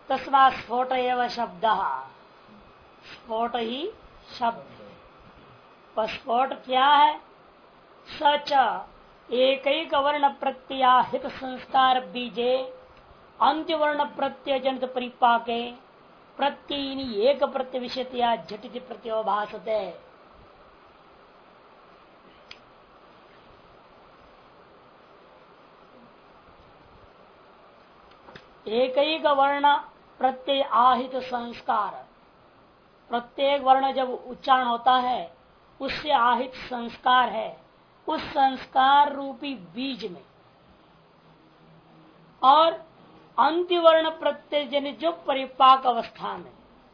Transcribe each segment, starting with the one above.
तस्मात् स्फोट एव शब्द, स्फोट ही शब्द है। स्फोट क्या है? सच एक वर्ण प्रत्याहित संस्कार बीजे अंत्यवर्ण प्रत्यय जनित परिपाके प्रत्ययिनी एक प्रत्यय विषयतया झटिति प्रत्योभासते। एक वर्ण प्रत्यय आहित संस्कार, प्रत्येक वर्ण जब उच्चारण होता है उससे आहित संस्कार है, उस संस्कार रूपी बीज में और अंत्यवर्ण प्रत्यय जनित जो परिपाक अवस्था में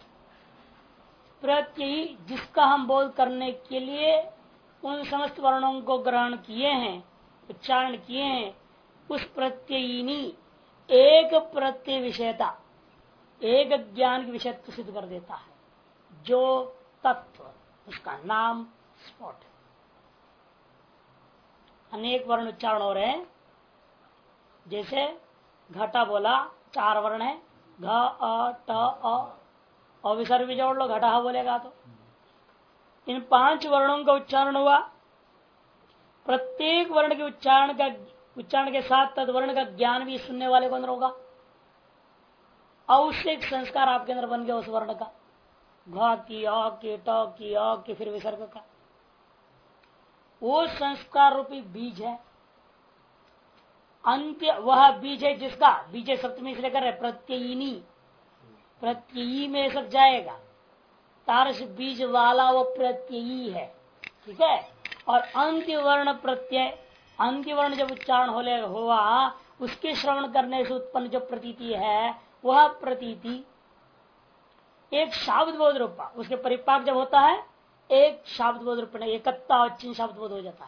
प्रत्यय जिसका हम बोध करने के लिए उन समस्त वर्णों को ग्रहण किए हैं, उच्चारण किए हैं, उस प्रत्ययिनी एक प्रत्यय विषयता, एक ज्ञान की विषयत्व सिद्ध कर देता है, जो तत्व उसका नाम स्फोट है। अनेक वर्ण उच्चारण हो रहे हैं, जैसे घटा बोला, 4 वर्ण है, घ अ ट अ, और विसर्ग भी जोड़ लो, घटा बोलेगा तो इन 5 वर्णों का उच्चारण हुआ। प्रत्येक वर्ण के उच्चारण के साथ तदवर्ण का ज्ञान भी सुनने वाले को अंदर होगा और उससे एक संस्कार आपके अंदर बन गया उस वर्ण का, घ की अ की ट की अ की फिर विसर्ग का, वो संस्कार रूपी बीज है। अंत्य वह बीज है जिसका बीज सप्तमी इसलिए कर रहे प्रत्ययिनी, प्रत्ययी में सब जाएगा, तारस बीज वाला वो प्रत्ययी है, ठीक है। और अंत्य वर्ण प्रत्यय, अंत्य वर्ण जब उच्चारण हुआ उसके श्रवण करने से उत्पन्न जो प्रतीति है वह प्रतीति एक शाब्द बोध रूपा, उसके परिपाक जब होता है एक शाब्द बोध रूप में एकत्ता और चिन्ह शाब्द बोध हो जाता है।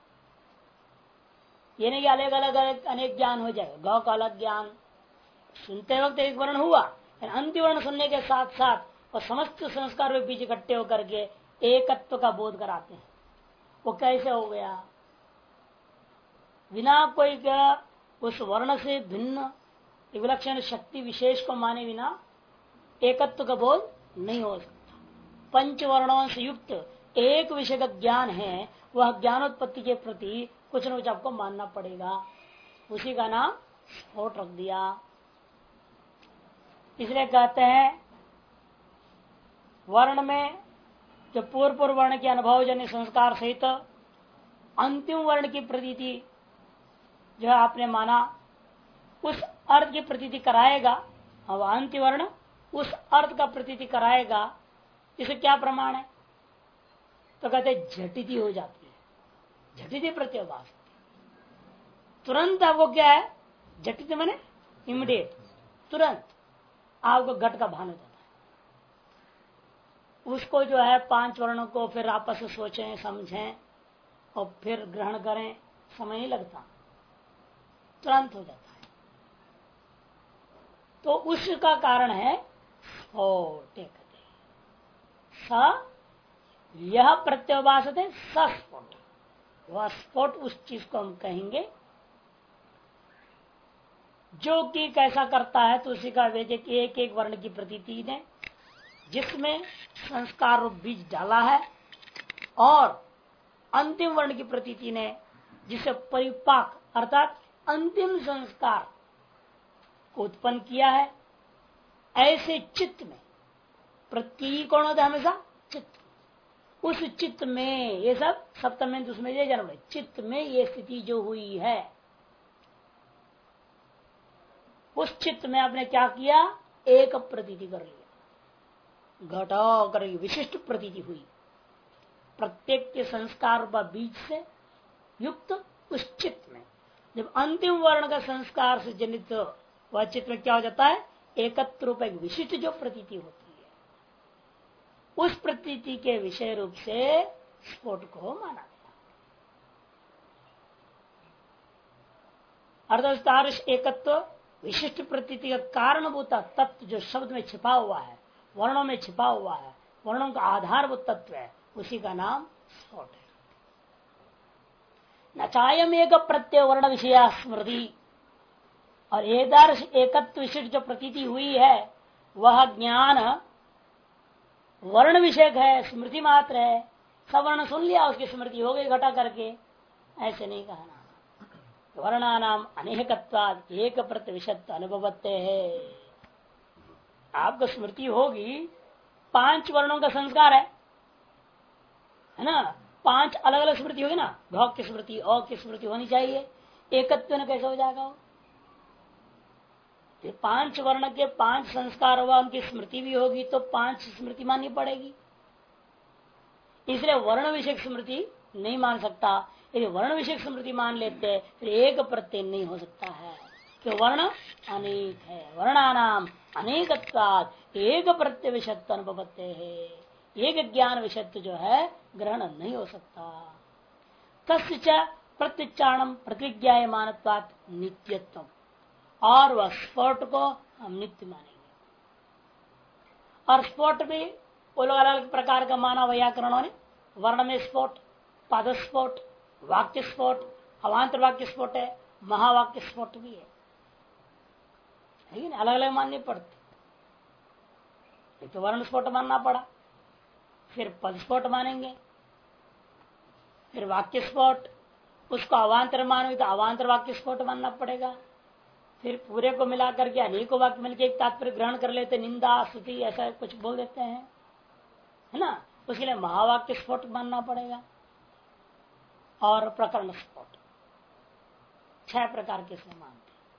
ये नहीं अलग अलग अनेक ज्ञान हो जाए, गौ का अलग ज्ञान सुनते वक्त एक वर्ण हुआ, अंतिम वर्ण सुनने के साथ साथ और समस्त संस्कार में बीच इकट्ठे होकर के एकत्व का बोध कराते हैं। वो कैसे हो गया? बिना कोई क्या उस वर्ण से भिन्न विलक्षण शक्ति विशेष को माने बिना एकत्व का बोध नहीं हो सकता। 5 वर्णों से युक्त एक विषय का ज्ञान है, वह ज्ञानोत्पत्ति के प्रति कुछ न कुछ आपको मानना पड़ेगा, उसी का नाम स्फोट रख दिया। इसलिए कहते हैं वर्ण में जो पूर्व वर्ण के अनुभव जन्य संस्कार सहित अंतिम वर्ण की प्रतीति जो आपने माना उस अर्थ की प्रतीति कराएगा, अब अंतिम वर्ण उस अर्थ का प्रतीति कराएगा। इसे क्या प्रमाण है? तो कहते झटिति हो जाती है, झटिति प्रत्योभास, तुरंत आपको क्या है, झटिति माने इमीडिएट, तुरंत आपको घट का भान हो जाता है। उसको जो है 5 वर्णों को फिर आपस में सोचें समझें और फिर ग्रहण करें, समय नहीं लगता, तुरंत हो जाता है। तो उसका कारण है स्फोट। स यह प्रत्योभास है सस्फोट, वह स्फोट उस चीज को हम कहेंगे जो कि कैसा करता है। तो उसी का वेद एक एक वर्ण की प्रतीति ने जिसमें संस्कार रूप बीज डाला है और अंतिम वर्ण की प्रतीति ने जिसे परिपाक अर्थात अंतिम संस्कार को उत्पन्न किया है। ऐसे चित्त में प्रत्यय कौन होता है? हमेशा चित्त। उस चित्त में ये सब सप्तम उसमें ये जन्म है, चित्त में ये स्थिति जो हुई है उस चित्त में आपने क्या किया, एक प्रतीति कर लिया, घटा कर विशिष्ट प्रतीति हुई। प्रत्येक के संस्कार व बीज से युक्त उस चित्त में जब अंतिम वर्ण का संस्कार से जनित वह चित्त में क्या हो जाता है, एकत्र रूप एक विशिष्ट जो प्रतीति होती है, उस प्रतीति के विषय रूप से स्फोट को माना गया। अर्धस्तारश एकत्व विशिष्ट प्रतीति का कारणभूता तत्व जो शब्द में छिपा हुआ है, वर्णों में छिपा हुआ है, वर्णों का आधारभूत तत्व है, उसी का नाम स्फोट है। न चायम एक प्रत्यय वर्ण विषया स्मृति, और एकदर्श एकत्व विशिष्ट जो प्रतीति हुई है वह ज्ञान वर्ण विषयक है, स्मृति मात्र है। सब वर्ण सुन लिया, उसकी स्मृति हो गई घटा करके, ऐसे नहीं कहना। वर्णानाम अनेकत्वाद एक प्रतिशत अनुभवते है। आपको स्मृति होगी, 5 वर्णों का संस्कार है ना, 5 अलग अलग स्मृति होगी ना, भौक की स्मृति और की स्मृति होनी चाहिए, एकत्व में कैसे हो जाएगा वो? 5 वर्ण के 5 संस्कार हुआ, उनकी स्मृति भी होगी तो 5 स्मृति माननी पड़ेगी। इसलिए वर्ण विषयक स्मृति नहीं मान सकता। यदि वर्ण विषयक स्मृति मान लेते फिर एक प्रत्यय नहीं हो सकता है, कि वर्ण अनेक है। वर्णानाम अनेकत्वाद एक प्रत्यय विषयत्व अनुभवते है, एक ज्ञान विषयत्व जो है ग्रहण नहीं हो सकता। तस्य प्रत्युच्चारणम प्रतिज्ञायमानत्वात् नित्यत्व, और वह स्फोट को हम नित्य मानेंगे। और स्फोट भी वो लोग अलग प्रकार का माना व्याकरणों ने। वर्ण में स्फोट, पद स्फोट, वाक्य स्फोट, अवांतर वाक्य स्फोट है, महावाक्य स्फोट भी है, अलग अलग माननी पड़ती। एक तो वर्ण स्फोट मानना पड़ा, फिर पद स्फोट मानेंगे, फिर वाक्य स्फोट, उसको अवांतर मानोगे तो अवांतर वाक्य स्फोट मानना पड़ेगा। फिर पूरे को मिलाकर के अनेकों वाक्य मिलकर एक तात्पर्य ग्रहण कर लेते, निंदा स्तुति ऐसा कुछ बोल देते हैं, है ना, उसके लिए महावाक्य स्फोट मानना पड़ेगा। और प्रकरण स्फोट, 6 प्रकार के से मानते।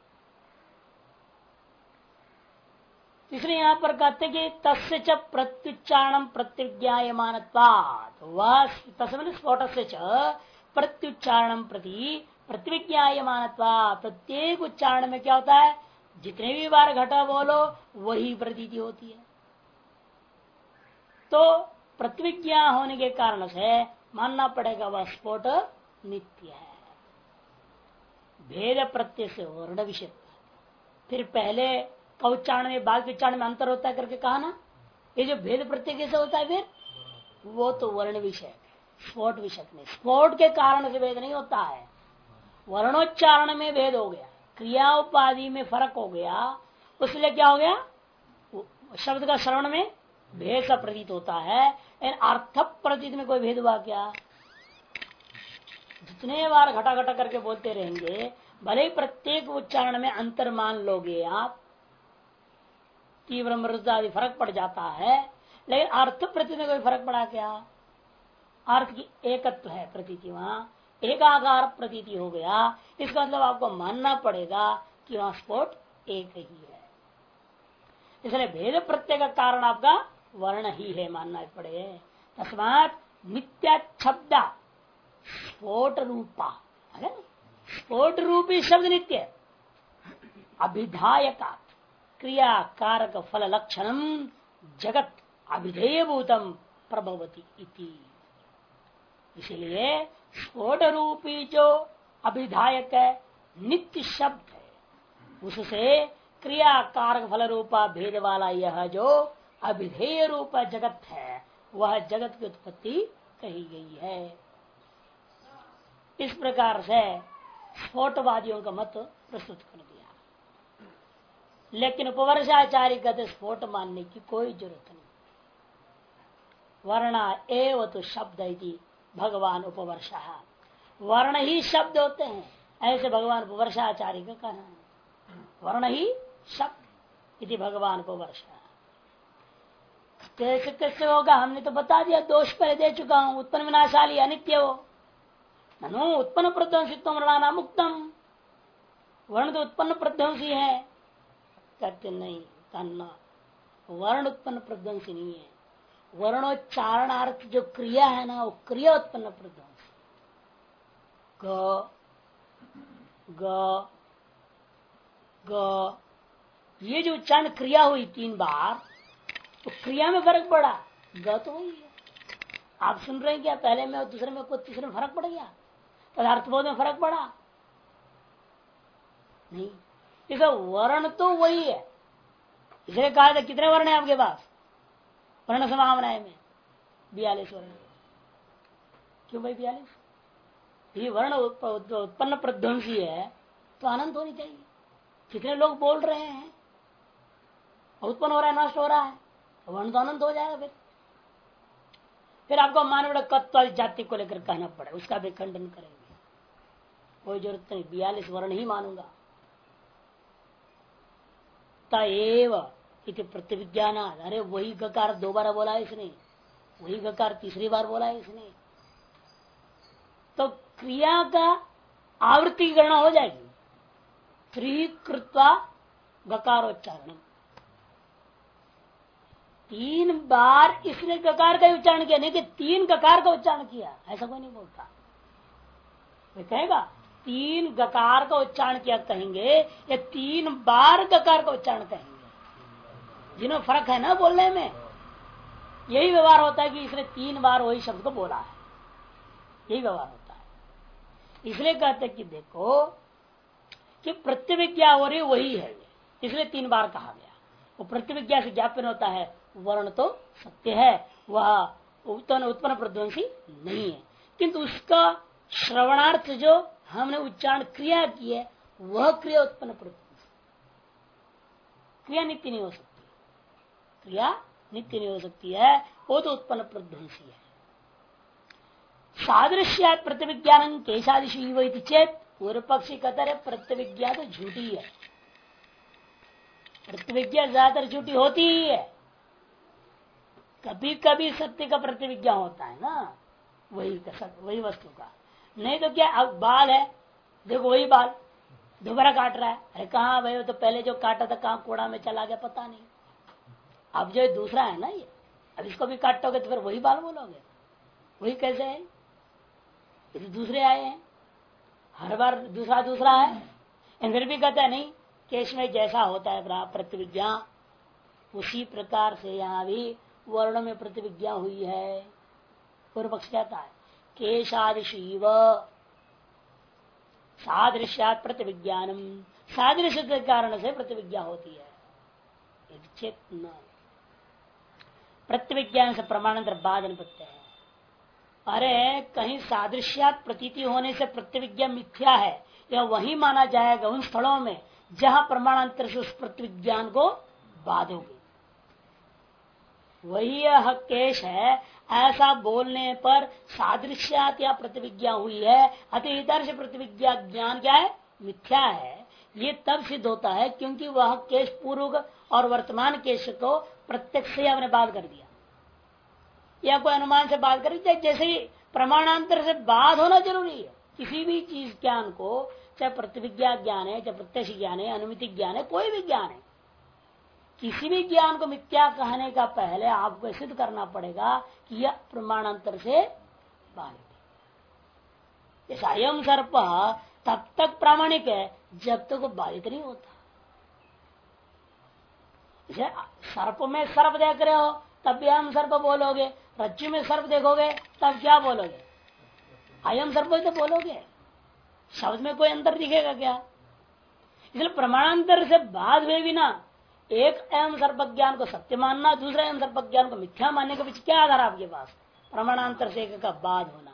इसलिए यहां पर कहते कि तस्य च प्रत्युच्चारणम प्रत्युज्ञायमानत्वात्, वह तस्मिन् स्फोटस्य च प्रत्युच्चारणम प्रति प्रतिविज्ञायमानत्वात्, प्रत्येक उच्चारण में क्या होता है, जितने भी बार घटा बोलो वही प्रतीति होती है। तो प्रतिविज्ञा होने के कारण से मानना पड़ेगा वह स्फोट नित्य है। भेद प्रत्यय से वर्ण विषय, फिर पहले का उच्चारण में बाद के उच्चारण में अंतर होता है करके कहा ना, ये जो भेद प्रत्यय कैसे होता है, फिर वो तो वर्ण विषय, स्फोट विषय नहीं। स्फोट के कारण से भेद नहीं होता है, वर्णोच्चारण में भेद हो गया, क्रिया उपाधि में फर्क हो गया, उसलिए क्या हो गया, शब्द का श्रवण में भेद सा प्रतीत होता है। अर्थ प्रतीत में कोई भेद हुआ क्या? जितने बार घटा घटा करके बोलते रहेंगे, भले ही प्रत्येक उच्चारण में अंतर मान लोगे आप, तीव्र मृद आदि फर्क पड़ जाता है, लेकिन अर्थ प्रतीत में कोई फर्क पड़ा क्या? अर्थ की एकत्व है प्रतीति, वहां एकाकार प्रतीति हो गया। इसका मतलब आपको मानना पड़ेगा कि वहां स्फोट एक ही है। इसलिए भेद प्रत्यय का कारण आपका वर्ण ही है, मानना पड़े। तस्मात् मिथ्या शब्द स्फोट रूपा, स्फोट रूपी शब्द नित्य, अभिधायका क्रिया कारक फल लक्षणम जगत अभिधेय भूतम प्रभवती इति। इसलिए स्फोट रूपी जो अभिधायक है, नित्य शब्द है, उससे क्रिया कारक फल रूपा भेद वाला यह जो अभिधेय रूपा जगत है, वह जगत की उत्पत्ति कही गई है। इस प्रकार से स्फोटवादियों का मत प्रस्तुत कर दिया। लेकिन उपवर्षाचार्य कहते स्फोट मानने की कोई जरूरत नहीं। वर्णा एव तो शब्द इति भगवान उपवर्षा, वर्ण ही शब्द होते हैं, ऐसे भगवान उपवर्षाचार्य का कहना है। वर्ण ही शब्द इति भगवान उपवर्षा। कैसे कैसे होगा, हमने तो बता दिया, दोष पहले दे चुका हूं। उत्पन्न विनाशाली अनित्य हो, ननु उत्पन्न प्रध्वंसित्व वर्णा मुक्तम, वर्ण तो उत्पन्न प्रध्वंसी है। कहते नहीं, कहना वर्ण उत्पन्न प्रध्वंसी नहीं है, वर्णोच्चारणार्थ जो क्रिया है ना, वो क्रिया उत्पन्न प्रध्वंसी। ग ग ग, ये जो उच्चारण क्रिया हुई 3 बार, तो क्रिया में फर्क पड़ा, ग तो वही है। आप सुन रहे हैं क्या, पहले में और दूसरे में कोई तीसरे में फर्क पड़ गया, पदार्थबोध में फर्क पड़ा नहीं। इसका वर्ण तो वही है। इसलिए कहा था कितने वर्ण है आपके पास वर्ण समावनाएं में? 42 वर्ण। क्यों भाई 42? ये वर्ण उत्पन्न प्रध्वंसी है तो अनंत होनी चाहिए। कितने लोग बोल रहे हैं उत्पन्न हो रहा है, नष्ट हो रहा है, वर्ण तो अनंत हो जाएगा। फिर आपको मानव कत्व जाति को लेकर कहना पड़े, उसका भी खंडन करेंगे, कोई जरूरत नहीं, 42 वर्ण ही मानूंगा। तएव इति प्रतिविज्ञान, अरे वही गकार 2 बार बोला है इसने, वही गकार 3री बार बोला है इसने, तो क्रिया का आवृत्ति की गणना हो जाएगी। 3 कृत्वा गकारोच्चारण, 3 बार इसने गकार का उच्चारण किया, नहीं कि 3 गकार का उच्चारण किया, ऐसा कोई नहीं बोलता। वे कहेगा 3 गकार का उच्चारण किया कहेंगे या 3 बार गकार का उच्चारण कहेंगे, जिन्हों फर्क है ना बोलने में। यही व्यवहार होता है कि इसने 3 बार वही शब्द को बोला है, यही व्यवहार होता है। इसलिए कहते कि देखो कि प्रतिविज्ञा हो रही वही है, इसलिए 3 बार कहा गया। वो प्रतिविज्ञा से ज्ञापन होता है, वर्ण तो सत्य है, वह उत्पन्न प्रध्वंसी नहीं है, किंतु उसका श्रवणार्थ जो हमने उच्चारण क्रिया की है वह क्रिया उत्पन्न प्रध्वंसी। क्रिया नित्य नहीं हो सकती, क्रिया नित्य नहीं हो सकती है, वो तो उत्पन्न प्रध्वंसी है। सादृश्यात प्रतिविज्ञान केशादिशु चेत, पूर्व पक्षी कहता है प्रतिविज्ञा तो झूठी है, प्रतिविज्ञा ज्यादातर झूठी होती ही है। कभी कभी सत्य का प्रतिविज्ञा होता है ना, वही वस्तु का, नहीं तो क्या। अब बाल है, देखो वही बाल दोबारा काट रहा है, अरे कहाँ भाई, तो पहले जो काटा था कहाँ कूड़ा में चला गया पता नहीं। अब जो दूसरा है ना ये, अब इसको भी काटोगे तो फिर वही बाल बोलोगे, वही कैसे है, ये तो दूसरे आए हैं, हर बार दूसरा है। फिर भी कहता है नहीं, केश में जैसा होता है प्रतिविज्ञा उसी प्रकार से यहाँ भी वर्ण में प्रतिविज्ञा हुई है। पूर्व पक्ष कहता है केशादिशीव सादृश्यात प्रतिविज्ञानम, सादृश्य के कारण से प्रतिविज्ञा होती है। चेतना प्रतिविज्ञान से प्रमाणांतर बाधन प्रत्यय है। अरे कहीं सादृश्यात प्रतीति होने से प्रतिविज्ञा मिथ्या है, यह वही माना जाएगा उन स्थलों में जहां प्रमाणांतर से उस प्रतिविज्ञान को बाधोगे। वही यह केश है, ऐसा बोलने पर सादृश्यात या प्रतिविज्ञा हुई है, अतिदर्श प्रतिविज्ञा ज्ञान क्या है, मिथ्या है। ये तब सिद्ध होता है क्योंकि वह केश पूर्व और वर्तमान केश को प्रत्यक्ष से आपने बात कर दिया या कोई अनुमान से बात कर दिया। जैसे ही प्रमाणांतर से बात होना जरूरी है किसी भी चीज ज्ञान को, चाहे प्रतिविज्ञा ज्ञान है, चाहे प्रत्यक्ष ज्ञान है, अनुमिति ज्ञान है, कोई भी ज्ञान है, किसी भी ज्ञान को मिथ्या कहने का पहले आपको सिद्ध करना पड़ेगा कि यह प्रमाणांतर से बाधित है। जैसा अयम सर्प तब तक प्रामाणिक है जब तक वो बाधित नहीं होता। सर्प में सर्प देख रहे हो तब भी अयम सर्प बोलोगे, रज्जु में सर्प देखोगे तब क्या बोलोगे, अयम सर्प तो बोलोगे। शब्द में कोई अंतर दिखेगा क्या? इसलिए प्रमाणांतर से बाद हुए बिना एक अयम सर्प ज्ञान को सत्य मानना, दूसरा अयम सर्प ज्ञान को मिथ्या मानने के बीच क्या आधार आपके पास? प्रमाणांतर से एक का बाद होना।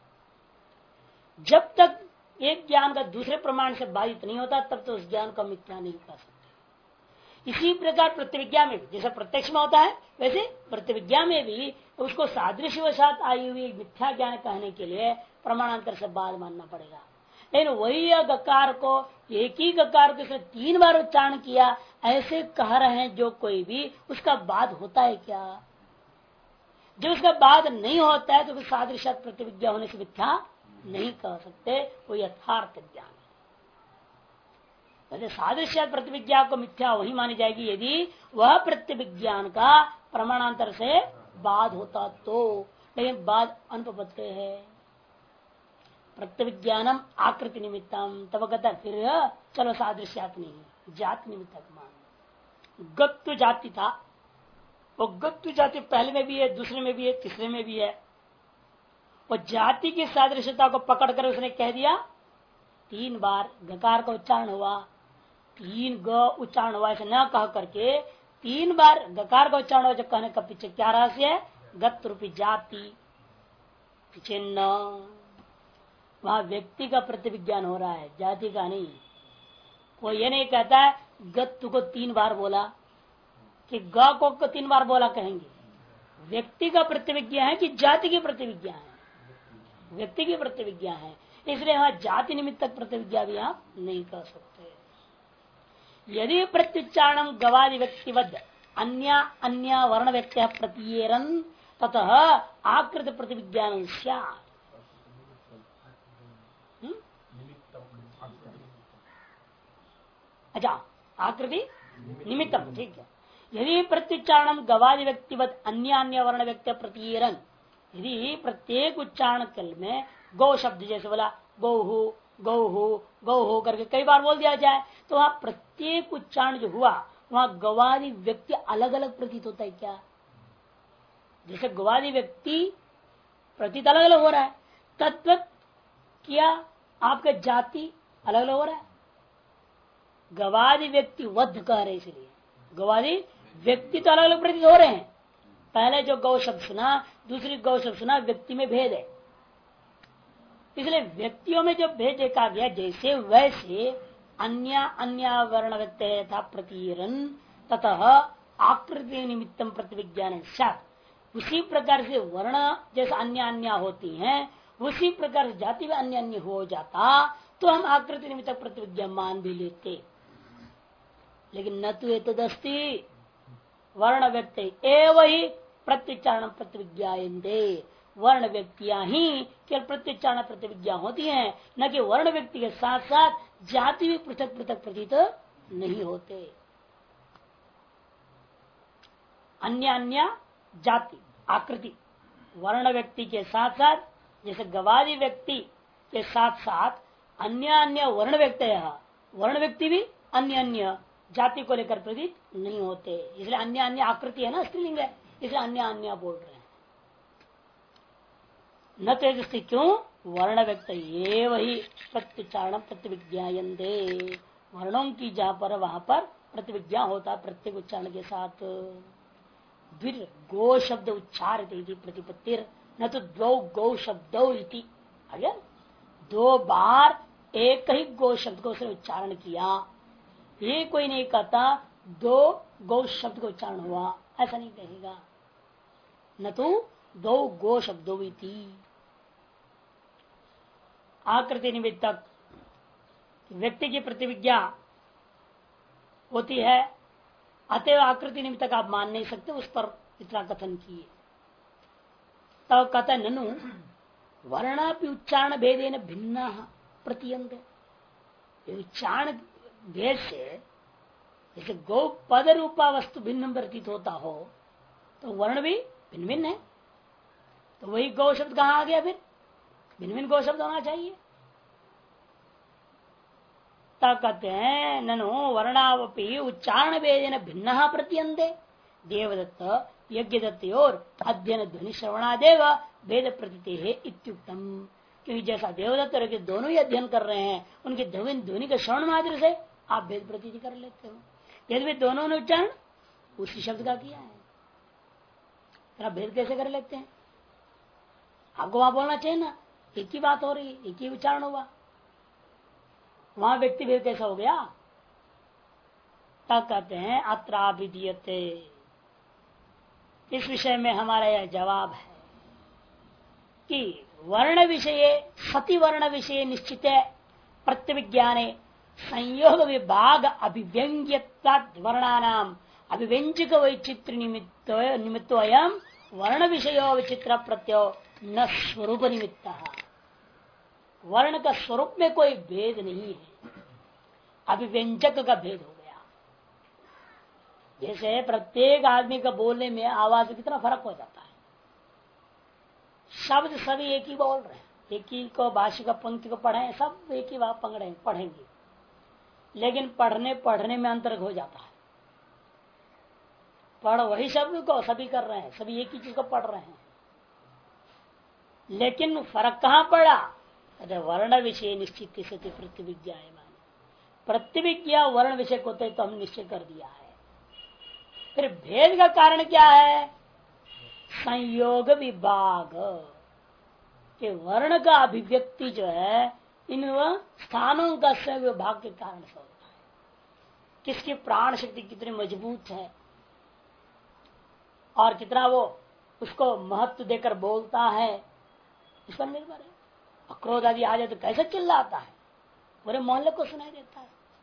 जब तक एक ज्ञान का दूसरे प्रमाण से बाधित नहीं होता तब तो उस ज्ञान को मिथ्या नहीं कर सकते। इसी प्रकार प्रतिविज्ञा में भी जैसे प्रत्यक्ष में होता है वैसे प्रतिविज्ञा में भी उसको सादृश्यवशात आई हुई मिथ्या ज्ञान कहने के लिए प्रमाणांतर से बाद मानना पड़ेगा। लेकिन वही गकार को, एक ही गकार को 3 बार उच्चारण किया ऐसे कह रहे हैं जो कोई भी, उसका बाद होता है क्या? जब उसका बाद नहीं होता है तो सादृश्य प्रतिविज्ञा होने से मिथ्या नहीं कह सकते, वो यथार्थ ज्ञान है। वैसे सादृश्य प्रतिविज्ञा को मिथ्या वही मानी जाएगी यदि वह प्रतिविज्ञान का प्रमाणांतर से बाद होता तो, लेकिन बाद अनुपपत्ति है। प्रत्यविज्ञानम आकृति निमित्तम, तब कहता फिर चलो सादृश्यात नहीं, जाति निमित्तक मान। गत्व जाति था, वो गत्व जाति पहले में भी है, दूसरे में भी है, तीसरे में भी है। वो जाति की सादृश्यता को पकड़कर उसने कह दिया 3 बार गकार का उच्चारण हुआ, 3 ग उच्चारण हुआ, ऐसे न कह करके 3 बार गकार का उच्चारण हुआ। जब कहने का पीछे क्या रहस्य है? गत रूपी जाति चिन्ह, वहां व्यक्ति का प्रतिविज्ञान हो रहा है, जाति का नहीं। कोई ये नहीं कहता है गत्व को 3 बार बोला, कि ग को 3 बार बोला कहेंगे? व्यक्ति का प्रतिविज्ञा है कि जाति की प्रतिविज्ञा है? व्यक्ति की प्रतिविज्ञा है, इसलिए वहां जाति निमित्तक प्रतिविज्ञा भी आप नहीं कर सकते। यदि प्रत्युच्चारणम गवादि व्यक्तिवद अन्य अन्य वर्ण व्यक्ति प्रतीयरन ततः आकृत प्रतिविज्ञान स्यात्। अच्छा, आकृति निमित्तम, ठीक है। यदि प्रत्युच्चारणम गवादि व्यक्तिवत अन्य अन्य वर्ण व्यक्ति प्रतीयरन, यदि प्रत्येक उच्चारण काल में गौ शब्द जैसे बोला गौहु गौहु गौहु करके कई बार बोल दिया जाए, तो वहां प्रत्येक उच्चारण जो हुआ वहां गवादि व्यक्ति अलग अलग प्रतीत होता है क्या? जैसे गवादि व्यक्ति प्रतीत अलग अलग हो रहा है, तत्व क्या आपका जाति अलग अलग हो रहा है? गवादि व्यक्ति वध कह रहे, इसलिए गवादि व्यक्ति तो अलग अलग प्रतीत हो रहे हैं। पहले जो गौ शब्द सुना, दूसरी गौ शब्द सुना, व्यक्ति में भेद है। इसलिए व्यक्तियों में जो भेद देखा गया, जैसे वैसे अन्य अन्य वर्ण व्यक्ति था प्रतीरन ततः आकृति निमित्तम प्रतिविज्ञान साथ, उसी प्रकार से वर्ण जैसे अन्य अन्य होती हैं, उसी प्रकार से जाति में अन्य अन्य हो जाता तो हम आकृति निमित्त प्रतिविज्ञा मान भी लेते। लेकिन न तो एतदस्ति वर्ण व्यक्ति एवं ही प्रत्युच्चारण प्रतिविज्ञायन्ते, वर्ण व्यक्तियां ही केवल प्रत्युच्चारण प्रतिविज्ञा होती हैं, न कि वर्ण व्यक्ति के साथ साथ जाति भी पृथक पृथक प्रतीत नहीं होते। अन्य अन्य जाति आकृति वर्ण व्यक्ति के साथ साथ, जैसे गवादी व्यक्ति के साथ साथ अन्य अन्य वर्ण व्यक्ति, वर्ण व्यक्ति भी अन्य अन्य जाति को लेकर प्रतीत नहीं होते। इसलिए अन्य अन्य आकृति है ना, स्त्रीलिंग है, इसलिए अन्य अन्य बोल रहे हैं। न तेजस्ती क्यों? वर्ण व्यक्ति ये वही प्रत्युच्चारण प्रतिविज्ञायन्ते, वर्णों की जहां पर वहां पर प्रतिविज्ञा होता है प्रत्येक उच्चारण के साथ। फिर गो शब्द उच्चारित प्रतिपत्तिर, न तो दो गौ शब्दों इति, अगर 2 बार एक ही गौ शब्द को उसने उच्चारण किया, ये कोई नहीं कहता 2 गौ शब्द का उच्चारण हुआ, ऐसा नहीं कहेगा। न तो 2 गो शब्दों इति आकृति निमित्तक व्यक्ति की प्रतिविज्ञा होती है, अतएव आकृति निमित्तक आप मान नहीं सकते, उस पर इतना कथन किए। तब कहता है ननु वर्णापि उच्चारण भेदेन भिन्न प्रतीयन्ते, उच्चारण भेद से जैसे गौ पद रूपा वस्तु भिन्न प्रतीत होता हो, तो वर्ण भी भिन्न भिन्न है। तो वही गौ शब्द कहाँ आ गया? फिर भिन्न भिन्न गौ शब्द होना चाहिए। तब कहते हैं ननु वर्णावपि उच्चारण भेदेन भिन्न प्रतीयन्ते, देवदत्त यज्ञदत्त और अध्ययन ध्वनि श्रवणादेव भेद प्रतीति है इत्युक्तम। क्योंकि जैसा देवदत्त और यज्ञ दोनों ही अध्ययन कर रहे हैं, उनके ध्वनि के श्रवण मात्र से आप भेद प्रतीति कर लेते हो। यदि वे दोनों ने उच्चारण उसी शब्द का किया है, तो आप भेद कैसे कर लेते हैं? आपको वहां बोलना चाहिए ना, एक ही बात हो रही है, एक ही उच्चारण हुआ, वहां व्यक्ति भेद कैसा हो गया? तब कहते हैं अत्राभिधीयते, इस विषय में हमारा यह जवाब है कि वर्ण विषय सति वर्ण विषय निश्चित प्रत्यविज्ञाने संयोग विभाग अभिव्यंग्यत्वात् वर्णानाम अभिव्यंजक वैचित्र निमित्तो अयम वर्ण विषयो विचित्र प्रत्यो न स्वरूप निमित्त। वर्ण का स्वरूप में कोई भेद नहीं है, अभिव्यंजक का भेद हो गया। जैसे प्रत्येक आदमी का बोलने में आवाज में कितना फर्क हो जाता है, शब्द सभी एक ही बोल रहे हैं, एक ही को भाषा का पंक्ति को पढ़े, सब एक ही बात पढ़ेंगे, लेकिन पढ़ने में अंतर हो जाता है। पढ़ वही शब्द को सभी कर रहे हैं, सभी एक ही चीज को पढ़ रहे हैं, लेकिन फर्क कहाँ पड़ा? अरे वर्ण विषय निश्चित सती प्रतिविज्ञा, प्रतिविज्ञा वर्ण विषय को तो हम निश्चय कर दिया है। फिर भेद का कारण क्या है? संयोग विभाग के वर्ण का अभिव्यक्ति जो है इन स्थानों का विभाग के कारण से होता है। किसकी प्राण शक्ति कितनी मजबूत है, और कितना वो उसको महत्व देकर बोलता है, इस पर निर्भर है। क्रोध आदि आ जाए तो कैसे चिल्लाता है, पूरे मोहल्ले को सुनाई देता है।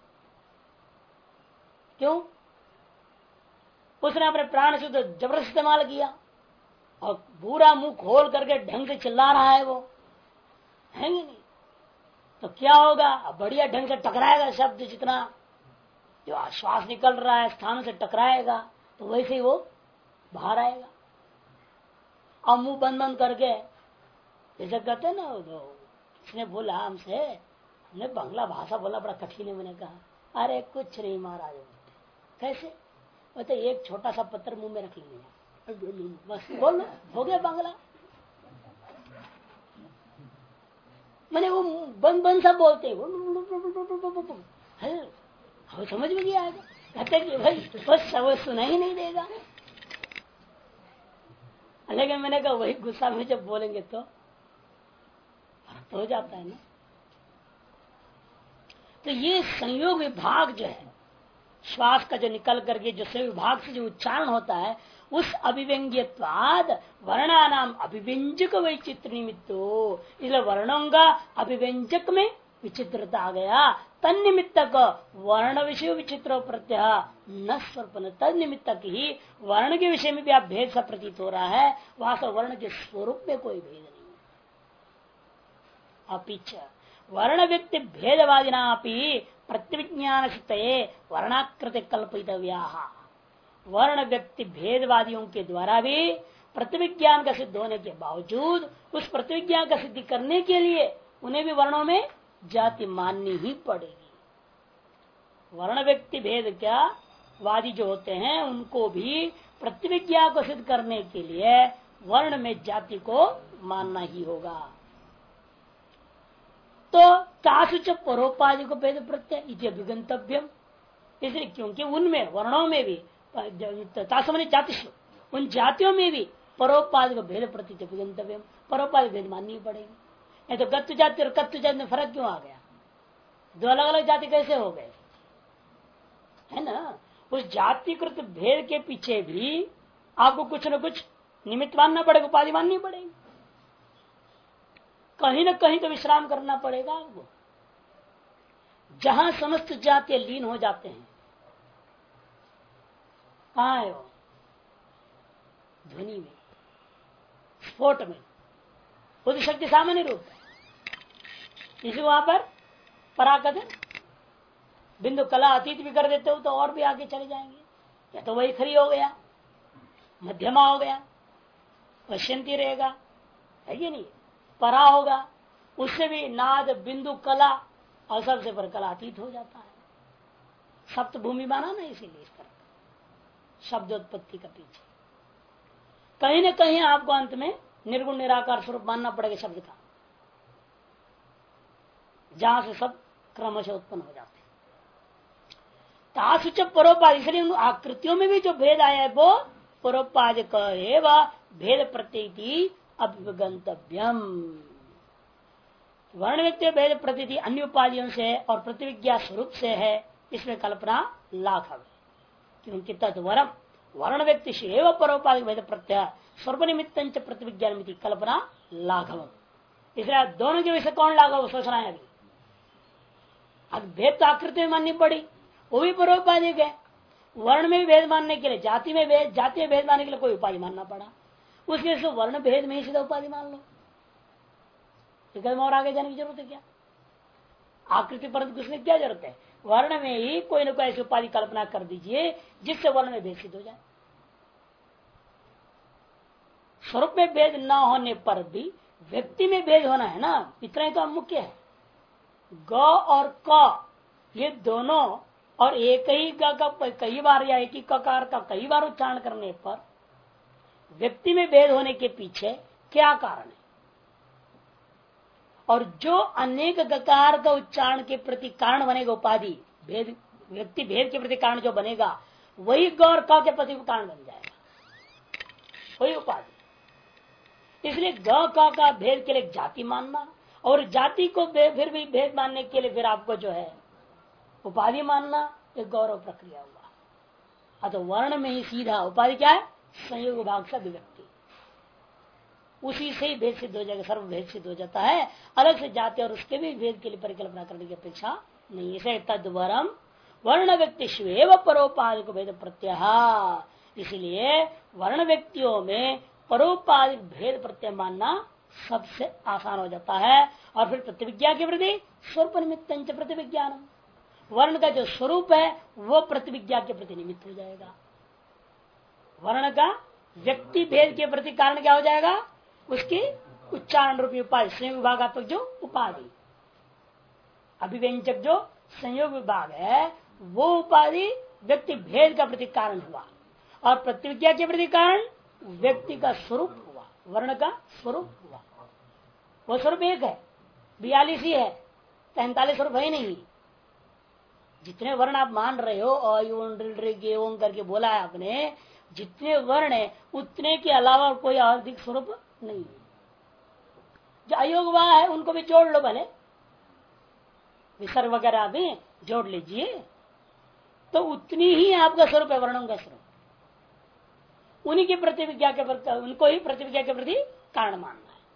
क्यों? उसने अपने प्राण से तो जबरदस्त इस्तेमाल किया और पूरा मुंह खोल करके ढंग से चिल्ला रहा है, वो है ही नहीं। तो क्या होगा, बढ़िया ढंग से टकराएगा शब्द, जितना जो श्वास निकल रहा है स्थान से टकराएगा तो वैसे ही वो बाहर आएगा। और मुंह बंद बंद करके, जैसे कहते हैं ना, उसने बोला हमसे, हमने बांग्ला भाषा बोला बड़ा कठिन है। मैंने कहा अरे कुछ नहीं महाराज। कैसे? बोलते एक छोटा सा पत्थर मुंह में रख लेंगे, बस बोल हो गया बांग्ला। मैंने वो बंद बंद सा बोलते हैं, समझ में नहीं आएगा। कहते कि भाई बस वो सुना ही नहीं देगा। लेकिन मैंने कहा वही गुस्सा में जब बोलेंगे तो फर्क हो जाता है ना। तो ये संयोग विभाग जो है, श्वास का जो निकल करके जो संयोग विभाग से जो उच्चारण होता है, उस अभिव्यंग्यत्वाद वर्णानाम अभिव्यंजक वैचित्र निमित्तो, इसलिए वर्णों का अभिव्यंजक में विचित्रता आ गया। तन्निमित्तक वर्ण विषय विचित्र प्रत्यय न स्वरूप, तद निमित्तक ही वर्ण के विषय में भी आप भेद सा प्रतीत हो रहा है, वास्तव वर्ण के स्वरूप में कोई भेद नहीं। अपिच वर्ण व्यक्ति भेदवादिना प्रत्यविज्ञान वर्णाकृति कल्पितव्या, वर्ण व्यक्ति भेदवादियों के द्वारा भी प्रतिविज्ञान का सिद्ध होने के बावजूद उस प्रतिविज्ञान का सिद्धि करने के लिए उन्हें भी वर्णों में जाति माननी ही पड़ेगी। वर्ण व्यक्ति भेद क्या वादी जो होते हैं उनको भी प्रतिविज्ञा को सिद्ध करने के लिए वर्ण में जाति को मानना ही होगा। तो तासुच परोपाधि को भेद प्रत्यय इति अभिगंतव्यम, इसलिए क्योंकि उनमें वर्णों में भी तासमने जातिषु, उन जातियों में भी परोपाधि को भेद प्रत्यय अभिगंतव्यम, परोपाधि भेद माननी पड़ेगी। नहीं तो गत्व जाति और कत्व जाति में फर्क क्यों आ गया? दो अलग अलग जाति कैसे हो गए, है ना? उस जातिकृत भेद के पीछे भी आपको कुछ न कुछ निमित्त मानना पड़ेगा, उपाधि माननी पड़ेगी, कहीं न कहीं तो विश्राम करना पड़ेगा आपको। जहां समस्त जाति लीन हो जाते हैं, कहाँ है वो? ध्वनि में, स्फोट में, बुद्ध शक्ति सामान्य रूप है। इसी वहां पर पराकथन बिंदु कला अतीत भी कर देते हो तो और भी आगे चले जाएंगे। या तो वही खरी हो गया, मध्यमा हो गया, पश्यंती रहेगा, है कि नहीं? परा होगा, उससे भी नाद बिंदु कला और सबसे पर कला अतीत हो जाता है। सप्त भूमि माना ना, इसीलिए इस तरह शब्दोत्पत्ति का पीछे कहीं न कहीं आपको अंत में निर्गुण निराकार स्वरूप मानना पड़ेगा शब्द का, जहां से सब क्रमशः उत्पन्न हो जाते हैं। तासुच परोपाधि, इसलिए उन आकृतियों में भी जो भेद आया है वो परोपाधिक एवं भेद प्रतीति अभिगंतव्यम। वर्ण व्यक्ति भेद प्रतीति अन्य उपाधियों से और प्रतिविज्ञा स्वरूप से है, इसमें कल्पना लाघव है। क्योंकि तत्वरम वर्ण व्यक्ति से एवं परोपाधिक भेद प्रत्यय स्वरूप निमित्त प्रतिविज्ञा निमित्त कल्पना लाघव। इसलिए दोनों के विषय कौन लाघव सोचना है? अभी भेद तो आकृति में माननी पड़ी, वो भी परोपाधिक है। वर्ण में भी भेद मानने के लिए, जाति में भेद मानने के लिए कोई उपाधि मानना पड़ा, उसके से वर्ण भेद में ही सीधा उपाधि मान लो। कदम और आगे जाने की जरूरत है क्या? आकृति पर घुसने की क्या जरूरत है? वर्ण में ही कोई न कोई ऐसी उपाधि कल्पना कर दीजिए जिससे वर्ण में भेद सिद्ध हो जाए। स्वरूप में भेद न होने पर भी व्यक्ति में भेद होना है ना, इतना ही तो मुख्य है। ग और क ये दोनों, और एक ही ग का कई बार या एक ही ककार का कई बार उच्चारण करने पर व्यक्ति में भेद होने के पीछे क्या कारण है? और जो अनेक गकार का उच्चारण के प्रति कारण बनेगा उपाधि भेद, व्यक्ति भेद के प्रति कारण जो बनेगा वही ग और क के प्रति कारण बन जाएगा, वही उपाधि। इसलिए ग क का भेद के लिए जाति मानना, और जाति को फिर भी भेद मानने के लिए फिर आपको जो है उपाधि मानना, एक गौरव प्रक्रिया हुआ। तो वर्ण में ही सीधा उपाधि क्या है? संयोग भाग से अभिव्यक्ति, उसी से ही भेद सिद्ध हो जाएगा, सर्व भेद सिद्ध हो जाता है। अलग से जाते और उसके भी भेद के लिए परिकल्पना करने की अपेक्षा नहीं। इसे तद्वरम वर्ण व्यक्ति स्वेव परोपाधिक भेद प्रत्यय, इसलिए वर्ण व्यक्तियों में परोपाधिक भेद प्रत्यय मानना सबसे आसान हो जाता है। और फिर प्रतिविज्ञा के प्रति स्वरूप निमित्त प्रतिविज्ञान, वर्ण का जो स्वरूप है वो प्रतिविज्ञा के प्रति निमित्त हो जाएगा। वर्ण का व्यक्ति भेद के प्रति कारण क्या हो जाएगा, उसकी उच्चारण रूपी उपाधि, संयोग विभागात्मक जो उपाधि, अभिव्यंजक जो संयोग विभाग है वो उपाधि व्यक्ति भेद का प्रति कारण हुआ, और प्रतिविज्ञा के प्रति कारण व्यक्ति का स्वरूप हुआ, वर्ण का स्वरूप हुआ। वो स्वरूप एक है, 42 ही है, 43 स्वरूप है नहीं। जितने वर्ण आप मान रहे हो ओं करके बोला है आपने, जितने वर्ण है उतने के अलावा कोई अधिक स्वरूप नहीं है। जो अयोग वाह है उनको भी जोड़ लो, भले विसर्ग वगैरह भी जोड़ लीजिए, तो उतनी ही आपका स्वरूप है, वर्णों का स्वरूप। उन्हीं की प्रतिविज्ञा के प्रति, उनको ही प्रतिविज्ञा के प्रति कारण मानना है।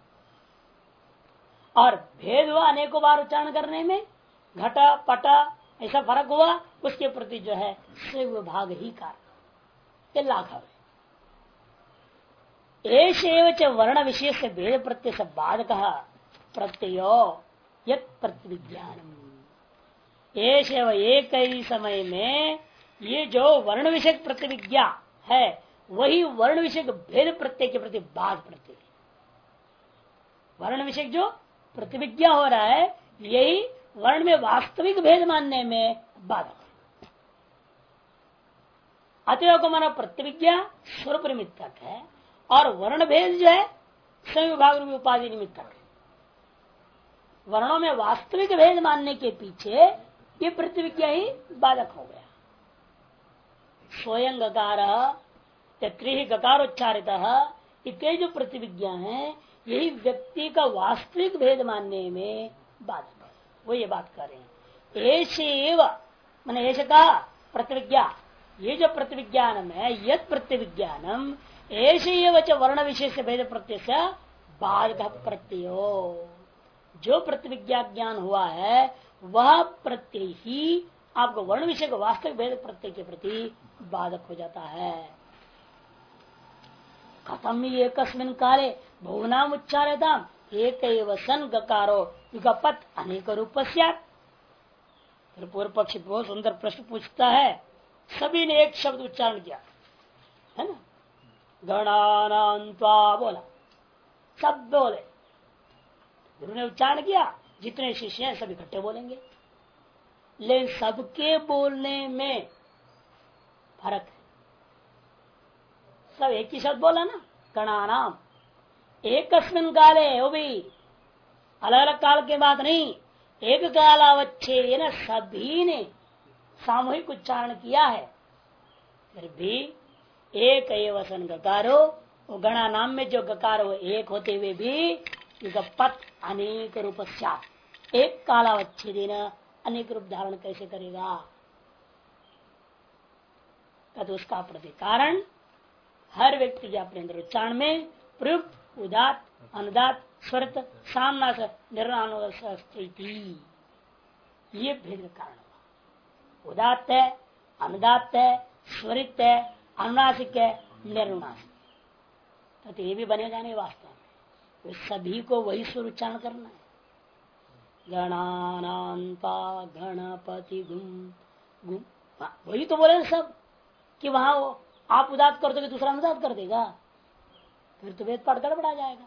और भेद हुआ अनेकों बार उच्चारण करने में, घटा पटा ऐसा फर्क हुआ, उसके प्रति जो है विभाग ही कारण, ये लाघव है। एष वर्ण विशेष से भेद प्रत्यय से बाधक प्रत्ययो यत् प्रतिविज्ञानम, एक ही समय में ये जो वर्ण विषय प्रतिविज्ञा है वही वर्ण विषय भेद प्रत्यय के प्रति बाध प्रत्यय। वर्ण विषय जो प्रतिविज्ञा हो रहा है यही वर्ण में वास्तविक भेद मानने में बाधक। अतएव को माना प्रतिविज्ञा स्वरूप निमित्तक है और वर्ण भेद जो है संयोग विभाग रूपी उपाधि निमित्तक है। वर्णों में वास्तविक भेद मानने के पीछे ये प्रतिविज्ञा ही बाधक हो गया। स्वयं गकार त्रि गकारोच्चारित इतने जो प्रतिविज्ञा है यही व्यक्ति का वास्तविक भेद मानने में बाधक है। वो ये बात कर रहे हैं। एषेव माने ऐसे का प्रतिविज्ञा, ये जो प्रतिविज्ञानम है यद प्रतिविज्ञानम एषेव च वर्ण विशेष भेद प्रत्यय से बाधक प्रत्ययो, जो प्रतिविज्ञा ज्ञान हुआ है वह प्रत्यय ही आपको वर्ण विषय को वास्तविक भेद प्रत्यय के प्रति बाधक हो जाता है। कथम ही एकस्मिन् काले बहुनाम उच्चारताम एक सन गकारो युगपत अनेक रूप फिर पूर्व पक्ष बहुत सुंदर प्रश्न पूछता है। सभी ने एक शब्द उच्चारण किया है ना, गणानान्त्वा बोला, सब बोले, गुरु ने उच्चारण किया, जितने शिष्य हैं सब इकट्ठे बोलेंगे, लेकिन सबके बोलने में फर्क है। सब एक ही शब्द बोला ना, गणानाम, एकस्मिन् काले, वो भी अलग अलग काल के बात नहीं, एक कालावच्छेद न सभी ने सामूहिक उच्चारण किया है। फिर भी एक एवसन गकारो, वो गणा नाम में जो गकार वो एक होते हुए भी युगपत अनेक रूप, एक कालावच्छेद अनेक रूप धारण कैसे करेगा। तो उसका प्रति कारण हर व्यक्ति के अपने अंदर उच्चारण में प्रयुक्त उदात अनुदात स्वरत सामना से निर्णानुस्थिति, ये भेद का कारण हुआ। उदात है, अनुदात है, स्वरित है, अनुनासिक है, निर्णासिक, तो ये भी बनेगा नहीं वास्तव में। सभी को वही स्वर उच्चारण करना है। गणानान्ता गणपति गुम गुम, वही तो बोले सब कि वहां आप उदात कर दोगे दूसरा अनुदात कर देगा, फिर तो वेद पाठ गड़बड़ा जाएगा।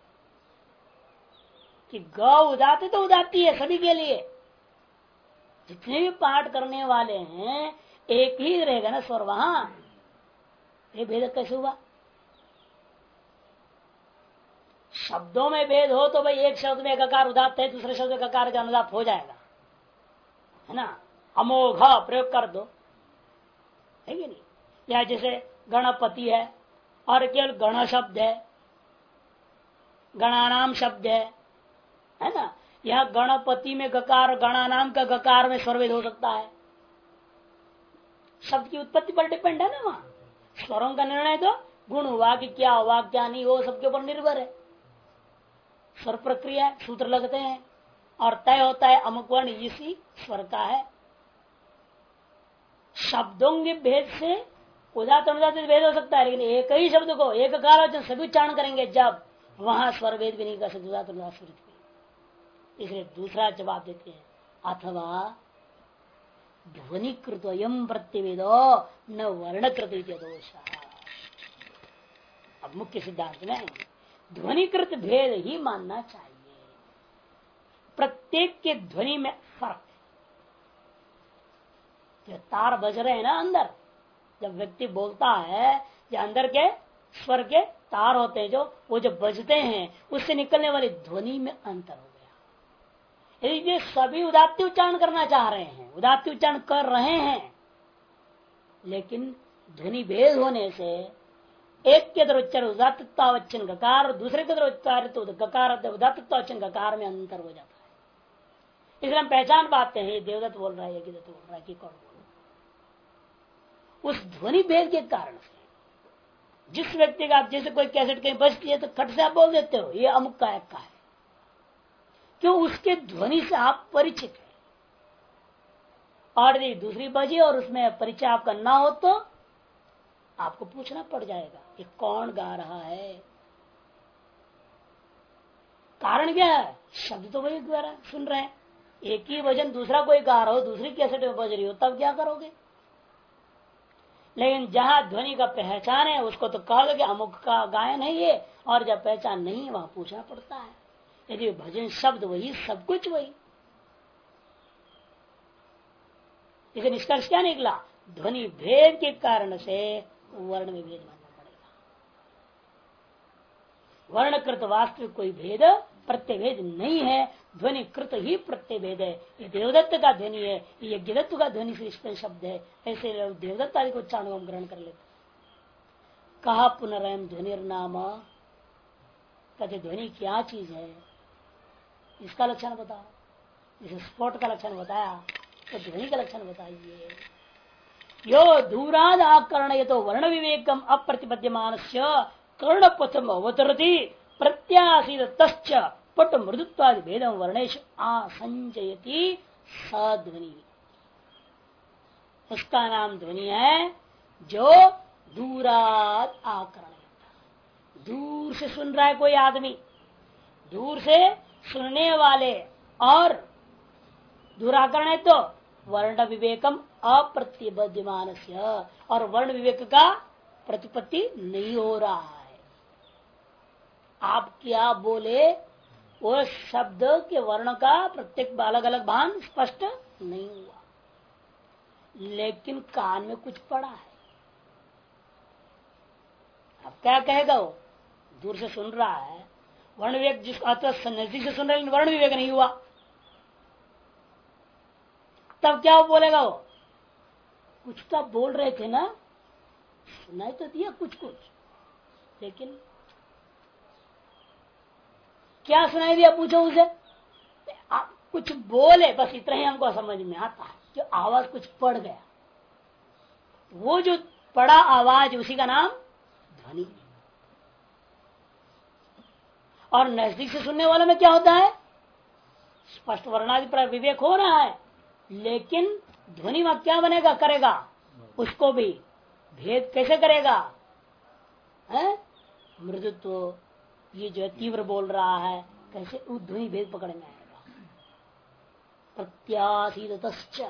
कि ग उदात है तो उदाती है सभी के लिए, जितने भी पाठ करने वाले हैं एक ही रहेगा ना स्वर वहां, ये भेद कैसे हुआ। शब्दों में भेद हो तो भाई एक शब्द में गकार उदात है, दूसरे शब्द में गकार का अनुदात हो जाएगा, है ना। अमोघ प्रयोग कर दो, है कि नहीं। या जैसे गणपति है और केवल गण शब्द है, गणानाम शब्द है ना। यह गणपति में गकार, गणानाम का गकार में स्वर भेद हो सकता है। शब्द की उत्पत्ति पर डिपेंड है ना, वहां स्वरों का निर्णय तो गुण हुआ कि क्या हुआ क्या नहीं, वो सबके ऊपर निर्भर है। स्वर प्रक्रिया है, सूत्र लगते हैं और तय होता है अमुक वर्ण इसी स्वर का है। शब्दों के भेद से उदात अनुदात भेद हो सकता है, लेकिन एक ही शब्द को एक काल सभी उच्चारण करेंगे जब, वहां स्वर भेद भी नहीं कर सकते उदात अनुदात सूत्र भी। इसलिए दूसरा जवाब देते हैं अथवा ध्वनिकृत यम प्रत्यवेदो न वर्णकृत दोष। अब मुख्य सिद्धांत में ध्वनिकृत भेद ही मानना चाहिए। प्रत्येक के ध्वनि में फर्क है। जो तार बज रहे हैं ना अंदर, जब व्यक्ति बोलता है, जो अंदर के स्वर के तार होते हैं जो वो जब बजते हैं उससे निकलने वाली ध्वनि में अंतर हो गया। यदि ये सभी उदात्त उच्चारण करना चाह रहे हैं, उदात्त उच्चारण कर रहे हैं, लेकिन ध्वनि भेद होने से एक के तरह उच्चार उदात्तवचन गकार और दूसरे के तरह उच्चारित गकार उदात्तवचन गकार में अंतर हो जाता है। इसलिए हम पहचान पाते हैं ये देवदत्त बोल रहा है, ये गिदत्त बोल रहा है कि कौन बोल रहा है। उस ध्वनि भेद के कारण से जिस व्यक्ति का आप जैसे कोई कैसेट कहीं बजती है तो खट से आप बोल देते हो ये अमुक गायक का है, क्यों? उसके ध्वनि से आप परिचित है। और यदि दूसरी बजी और उसमें परिचय आपका ना हो तो आपको पूछना पड़ जाएगा ये कौन गा रहा है। कारण क्या है? शब्द तो वही गा रहा सुन रहे हैं, एक ही भजन दूसरा कोई गा रहा हो, दूसरी कैसेट में बज रही हो, तब क्या करोगे? लेकिन जहां ध्वनि का पहचान है उसको तो कहोगे कि अमुक का गायन है ये, और जब पहचान नहीं है वहां पूछना पड़ता है। यदि भजन शब्द वही, सब कुछ वही। इसे निष्कर्ष क्या निकला? ध्वनि भेद के कारण से वर्ण में भेद मानना पड़ेगा। वर्णकृत वास्तविक कोई भेद प्रत्यभेद नहीं है, ध्वनि कृत ही प्रत्यभेद है। ये देवदत्त का ध्वनि है, ये यज्ञदत्त का ध्वनि से शब्द है। ऐसे लोग देवदत्त आदि को उच्चारण हम ग्रहण कर लेते। कहा पुनरयम ध्वनिर्नाम, कहते ध्वनि क्या चीज है, इसका लक्षण बताओ। जैसे स्फोट का लक्षण बताया तो ध्वनि का लक्षण बताइए। यो दूराद आकरण ये तो वर्ण विवेकम अप्रतिपद्यमान कर्णपथम अवतरती प्रत्याशीत तश्च पट मृदुत्वादि भेदम वर्णेश आसंजयति सध्वनि। उसका नाम ध्वनि है जो दूराद आकरण, दूर से सुन रहा है कोई आदमी, दूर से सुनने वाले, और दूराकरण है तो वर्ण विवेकम अप्रतिबद्धमान, और वर्ण विवेक का प्रतिपत्ति नहीं हो रहा है। आप क्या बोले वो शब्द के वर्ण का प्रत्येक अलग अलग भान स्पष्ट नहीं हुआ, लेकिन कान में कुछ पड़ा है। अब क्या कहेगा? वो दूर से सुन रहा है, वर्ण विवेक जिसको नजदीक से सुन रहे वर्ण विवेक नहीं हुआ, तब क्या वो बोलेगा? वो कुछ तो बोल रहे थे ना, सुनाई तो दिया कुछ कुछ, लेकिन क्या सुनाई दिया? पूछो उसे। आप कुछ बोले, बस इतना ही हमको समझ में आता है जो आवाज कुछ पड़ गया, वो जो पड़ा आवाज उसी का नाम ध्वनि। और नजदीक से सुनने वालों में क्या होता है? स्पष्ट वर्णादि पर विवेक हो रहा है, लेकिन ध्वनि में क्या बनेगा? करेगा उसको भी भेद कैसे करेगा? मृदुत्व, ये जो तीव्र बोल रहा है, कैसे ध्वनि भेद पकड़ में आएगा? प्रत्याशीत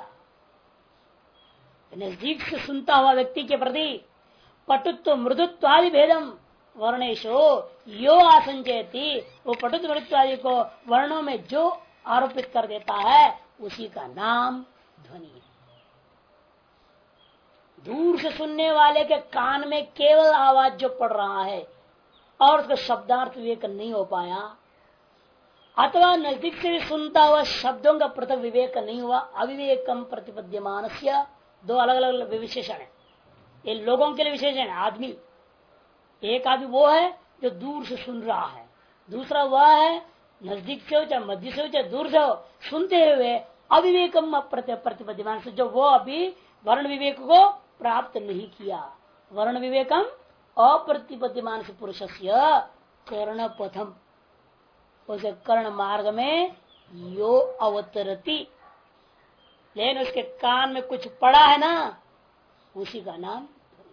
नजदीक से सुनता हुआ व्यक्ति के प्रति पटुत्व मृदुत्व आदि भेदम वर्णेशो यो आसंचयति, वो पटुत्व मृदुत्व आदि को वर्णों में जो आरोपित कर देता है उसी का नाम ध्वनि है। दूर से सुनने वाले के कान में केवल आवाज जो पड़ रहा है और उसका शब्दार्थ विवेक नहीं हो पाया, अथवा नजदीक से भी सुनता हुआ शब्दों का पृथक विवेक नहीं हुआ, अविवेकम प्रतिपद्यमान, दो अलग अलग विशेषण है। ये लोगों के लिए विशेषण है। आदमी, एक आदमी वो है जो दूर से सुन रहा है, दूसरा वह है नजदीक से हो चाहे मध्य से हो चाहे दूर से हो, सुनते हुए अविवेकम प्रतिपद्यमान से, जो वो अभी वर्ण विवेक को प्राप्त नहीं किया। वर्ण विवेकम अप्रतिपद्यमान से पुरुष कर्ण पथम, उसे कर्ण मार्ग में यो अवतरती, लेकिन उसके कान में कुछ पड़ा है ना, उसी का नाम।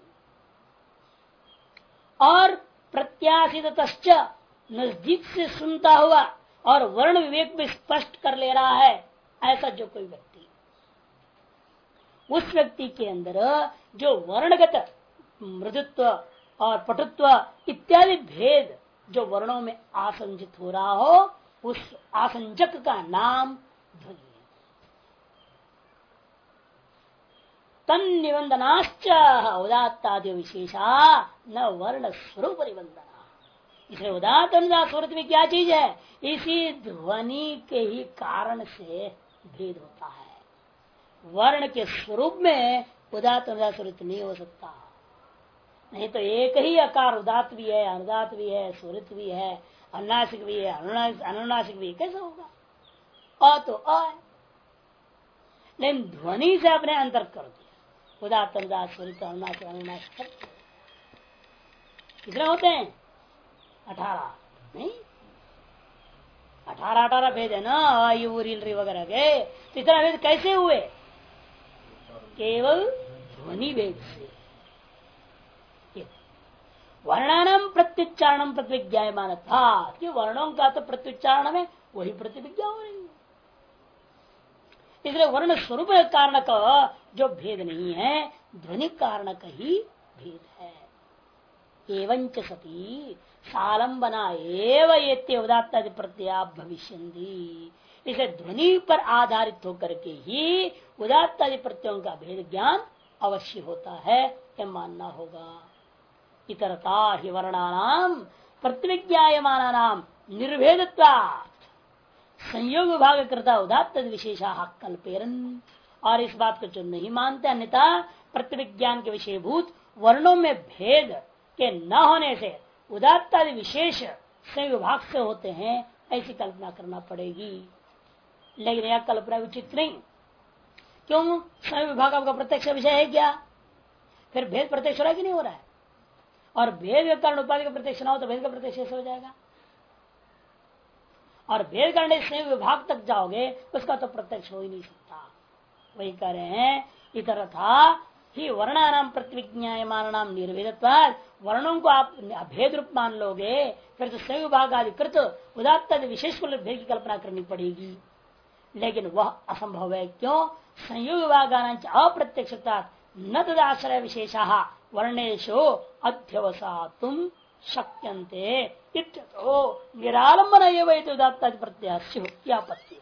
और प्रत्याशित नजदीक से सुनता हुआ और वर्ण विवेक में स्पष्ट कर ले रहा है, ऐसा जो कोई व्यक्ति, उस व्यक्ति के अंदर जो वर्णगत मृदुत्व और पटुत्व इत्यादि भेद जो वर्णों में आसंजित हो रहा हो, उस आसंजक का नाम ध्वनि है। तन निबंधनाश्च उदात्तादि विशेषा न वर्ण स्वरूप निबंधना। इसलिए उदात्त स्वरूप में क्या चीज है, इसी ध्वनि के ही कारण से भेद होता है। वर्ण के स्वरूप में उदात्त स्वरूप नहीं हो सकता, नहीं तो एक ही आकार उदात्त भी है, अनुदात भी है, स्वरित भी है, अनुनासिक भी है, अनुनासिक भी है, कैसे होगा? तो है, लेकिन ध्वनि से आपने अंतर कर दिया। उदात्त अनुदात स्वरित अनुनासिक अनुनासिक कितने होते हैं? 18 नहीं, 18 भेद है ना, ये री वगैरह के। तो इतना भेद कैसे हुए? केवल ध्वनि भेद से। वर्णानाम प्रत्युच्चारणम प्रतिविज्ञायमान था, कि वर्णों का तो प्रत्युच्चारण में वही प्रतिविज्ञा हो रही है। इसलिए वर्ण स्वरूप कारण का जो भेद नहीं है, ध्वनि कारण का ही भेद है। एवंच सती सालंबना एव ये उदात्तादि प्रत्या भविष्यन्ति। इसे ध्वनि पर आधारित होकर के ही उदात्तादि प्रत्ययों का भेद ज्ञान अवश्य होता है, यह मानना होगा। इतरता ही वर्णानाम प्रतिविज्ञायमानानाम निर्भेदत्वात् संयोग विभाग कृता उदात्त विशेषा कल्पेरन। और इस बात को जो नहीं मानते, अन्यथा प्रतिविज्ञान के विषयभूत वर्णों में भेद के न होने से उदात्तादि विशेष संयोग विभाग से होते हैं, ऐसी कल्पना करना पड़ेगी। लेकिन यह कल्पना उचित नहीं। क्यों? संयोग विभाग आपका प्रत्यक्ष विषय है क्या? फिर भेद प्रत्यक्ष हो रहा है कि नहीं हो रहा है? और भेद के कारण उपाधि का प्रत्यक्ष ना हो तो भेद का प्रत्यक्ष हो जाएगा। और भेद करने से विभाग तक जाओगे, उसका तो प्रत्यक्ष हो ही नहीं सकता। वही कह रहे हैं, इतर था ही वर्णानाम प्रतिविज्ञायमान नाम निर्भेदत्वात्, वर्णों को आप भेद रूप मान लोगे, फिर तो संयोग विभाग आदि कृत उदात्त विशेष भेद की कल्पना करनी पड़ेगी। लेकिन वह असंभव है। क्यों? संयोग विभागान अप्रत्यक्षता न तदाश्रय विशेषा वर्णेशो अध्यवसातुम शक्यन्ते इत्यतो निरालंबन एवं उदात्तादि प्रत्यापत्ति।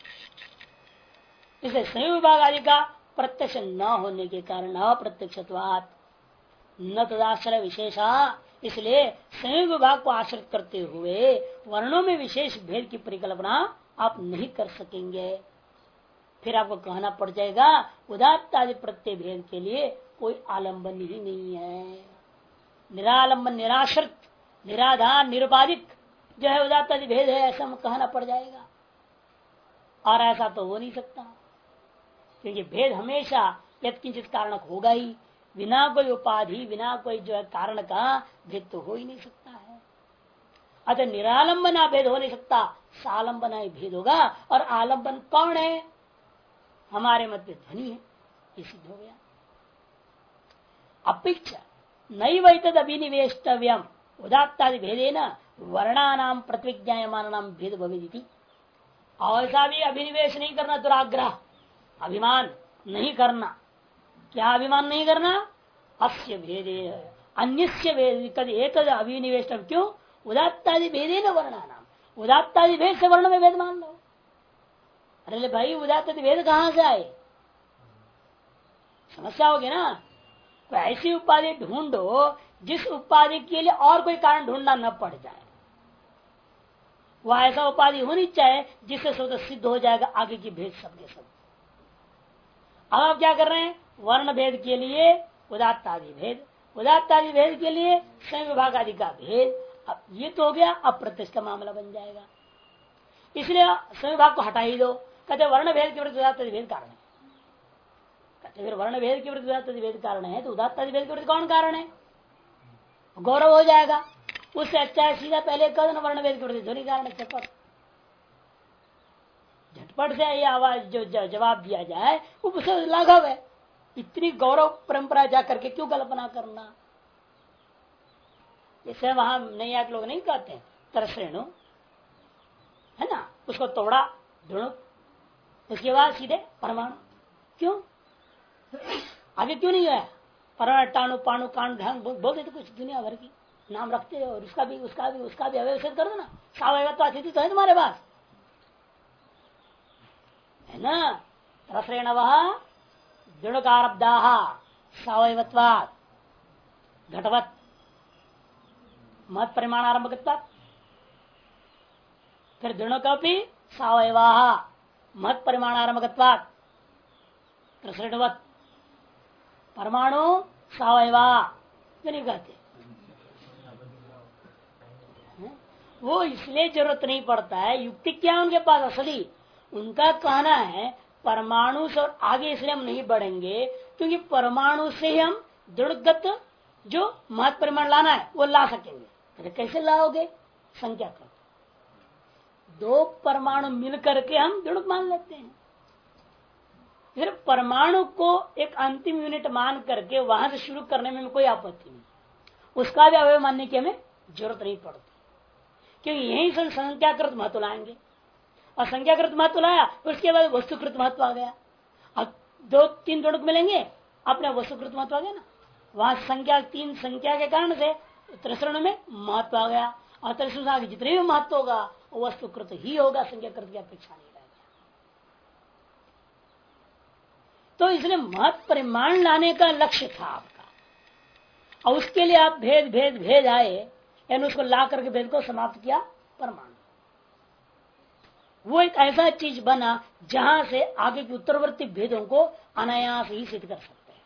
इसे संयोग विभाग आदि का प्रत्यक्ष न होने के कारण अप्रत्यक्षत्वात् न तदाश्रय विशेषा, इसलिए संयोग विभाग को आश्रित करते हुए वर्णों में विशेष भेद की परिकल्पना आप नहीं कर सकेंगे। फिर आपको कहना पड़ जाएगा उदात्त आदि प्रत्यय भेद के लिए कोई आलंबन ही नहीं है। निरालंबन, निराश्रित, निराधार, निरुपाधिक जो है उदात्त आदि भेद है, ऐसा कहना पड़ जाएगा। और ऐसा तो हो नहीं सकता, क्योंकि भेद हमेशा यत्किंचित कारण होगा ही। बिना कोई उपाधि, बिना कोई जो है कारण का भेद तो हो ही नहीं सकता है। अतः निरालंबना भेद हो नहीं सकता, सालंबना ही भेद होगा। और आलंबन कौन है? हमारे मत में ध्वनि है, ये सिद्ध हो गया। अपेक्षा नैव एतद् अभिनिवेष्टव्यम उदात्तादि भेदेन वर्णानाम प्रतिविज्ञायमानानाम भेद भवेदिति। ऐसा भी अभिनिवेश नहीं करना, दुराग्रह, अभिमान नहीं करना। क्या अभिमान नहीं करना? अस्य भेदे अन्यस्य भेद एतद् अभिनिवेष्टव्यम। क्यों? उदात्तादि भेदेन वर्णानाम, उदात्तादि भेद से वर्ण में भेद मान लो। अरे भाई उदात्तादि भेद कहां से आए? समस्या होगी ना। कोई ऐसी उपाधि ढूंढो जिस उपाधि के लिए और कोई कारण ढूंढना न पड़ जाए। वह ऐसा उपाधि होनी चाहिए जिससे स्वतः सिद्ध हो जाएगा आगे की भेद सबके सब। अब आप क्या कर रहे हैं? वर्ण भेद के लिए उदात्त आदि भेद, उदात्त आदि भेद के लिए संयोग विभाग आदि का भेद। अब ये तो हो गया, अप्रत्यक्ष का मामला बन जाएगा। इसलिए संयोग विभाग को हटा ही दो। कहते वर्ण भेद के विरुद्ध उदात्त आदि भेद कारण है। कहते फिर वर्ण भेद के विरुद्ध उदात्त आदि भेद कारण है, तो उदात्त आदि भेद के विरुद्ध कौन कारण है? गौरव हो जाएगा। उससे अच्छा है सीधा पहले कद न वर्ण वेद के प्रति ध्वनि कारण झटपट से ये आवाज जो जवाब दिया जाए वो लाघव है। इतनी गौरव परंपरा जा करके क्यों कल्पना करना। जैसे वहां नैयायिक लोग नहीं कहते तरश्रेणु है ना, उसको तोड़ा ढूंढ उसके बाद सीधे परमाणु क्यों आगे क्यों नहीं है। परमाणु टाणु पाणु कांड ढंग बोल देते कुछ दुनिया भर की नाम रखते हो और उसका भी अव्यवस्थित कर दो ना। सावयवत्व स्थिति तो है तुम्हारे पास है ना। तरश्रेण वह दृढ़कारब्दा सावयवत्वात् घटवत मत परिमाण आरंभ फिर दृढ़ का भी सावयवा मत परिमाण आरंभकत्वात् प्रसृणवत परमाणु सावयवा नहीं कहते। वो इसलिए जरूरत नहीं पड़ता है। युक्ति क्या उनके पास असली उनका कहना है परमाणु से और आगे इसलिए हम नहीं बढ़ेंगे क्योंकि परमाणु से ही हम दृढ़गत जो महत परिमाण लाना है वो ला सकेंगे। तो कैसे लाओगे संख्या कर दो परमाणु मिलकर के हम दृढ़ मान लेते हैं। फिर परमाणु को एक अंतिम यूनिट मान करके वहां से शुरू करने में कोई आपत्ति नहीं। उसका भी अवयव मानने की हमें जरूरत नहीं पड़ती क्योंकि यही से संख्याकृत महत्व लाएंगे और संख्याकृत महत्व लाया उसके बाद वस्तुकृत महत्व आ गया। अब दो तीन दृढ़ मिलेंगे अपने वस्तुकृत महत्व आ गया ना। वहां संख्या तीन संख्या के कारण से त्रिसरण में महत्व आ गया और त्रिसरण के जितने भी महत्व होगा वो वस्तुकृत ही होगा, संख्याकृत की अपेक्षा नहीं रहेगी। तो इसलिए महत्व परिमाण लाने का लक्ष्य था आपका और उसके लिए आप भेद भेद भेद आए यानी उसको ला करके भेद को समाप्त किया परमाणु। वो एक ऐसा चीज बना जहां से आगे के उत्तरवर्ती भेदों को अनायास ही सिद्ध कर सकते हैं।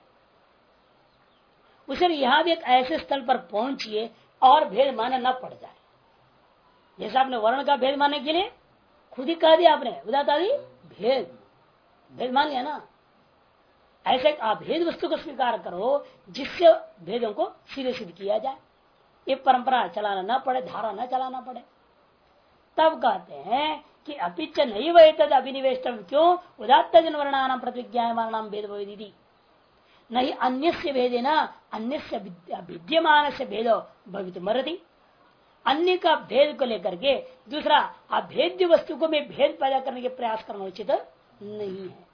उसे यहां भी एक ऐसे स्थल पर पहुंचिए और भेद माने न पड़ जाए। जैसे आपने वर्ण का भेद मानने के लिए खुद ही कह दिया आपने उदात आदि भेद भेद मान लिया ना। ऐसे अभेद वस्तु को स्वीकार करो जिससे भेदों को सीधे सिद्ध किया जाए। ये परंपरा चलाना न पड़े, धारा न चलाना पड़े। तब कहते हैं कि अपिच नहीं वह तद अभिनिवेश क्यों उदात्त जन वर्णानाम प्रतिज्ञायमानाम भेद भेदी नहीं अन्य से भेदे न अन्य विद्यमान से भेदो भवित मरती। अन्य का भेद को लेकर के दूसरा अभेद्य वस्तु को में भेद पैदा करने के प्रयास करना उचित नहीं है।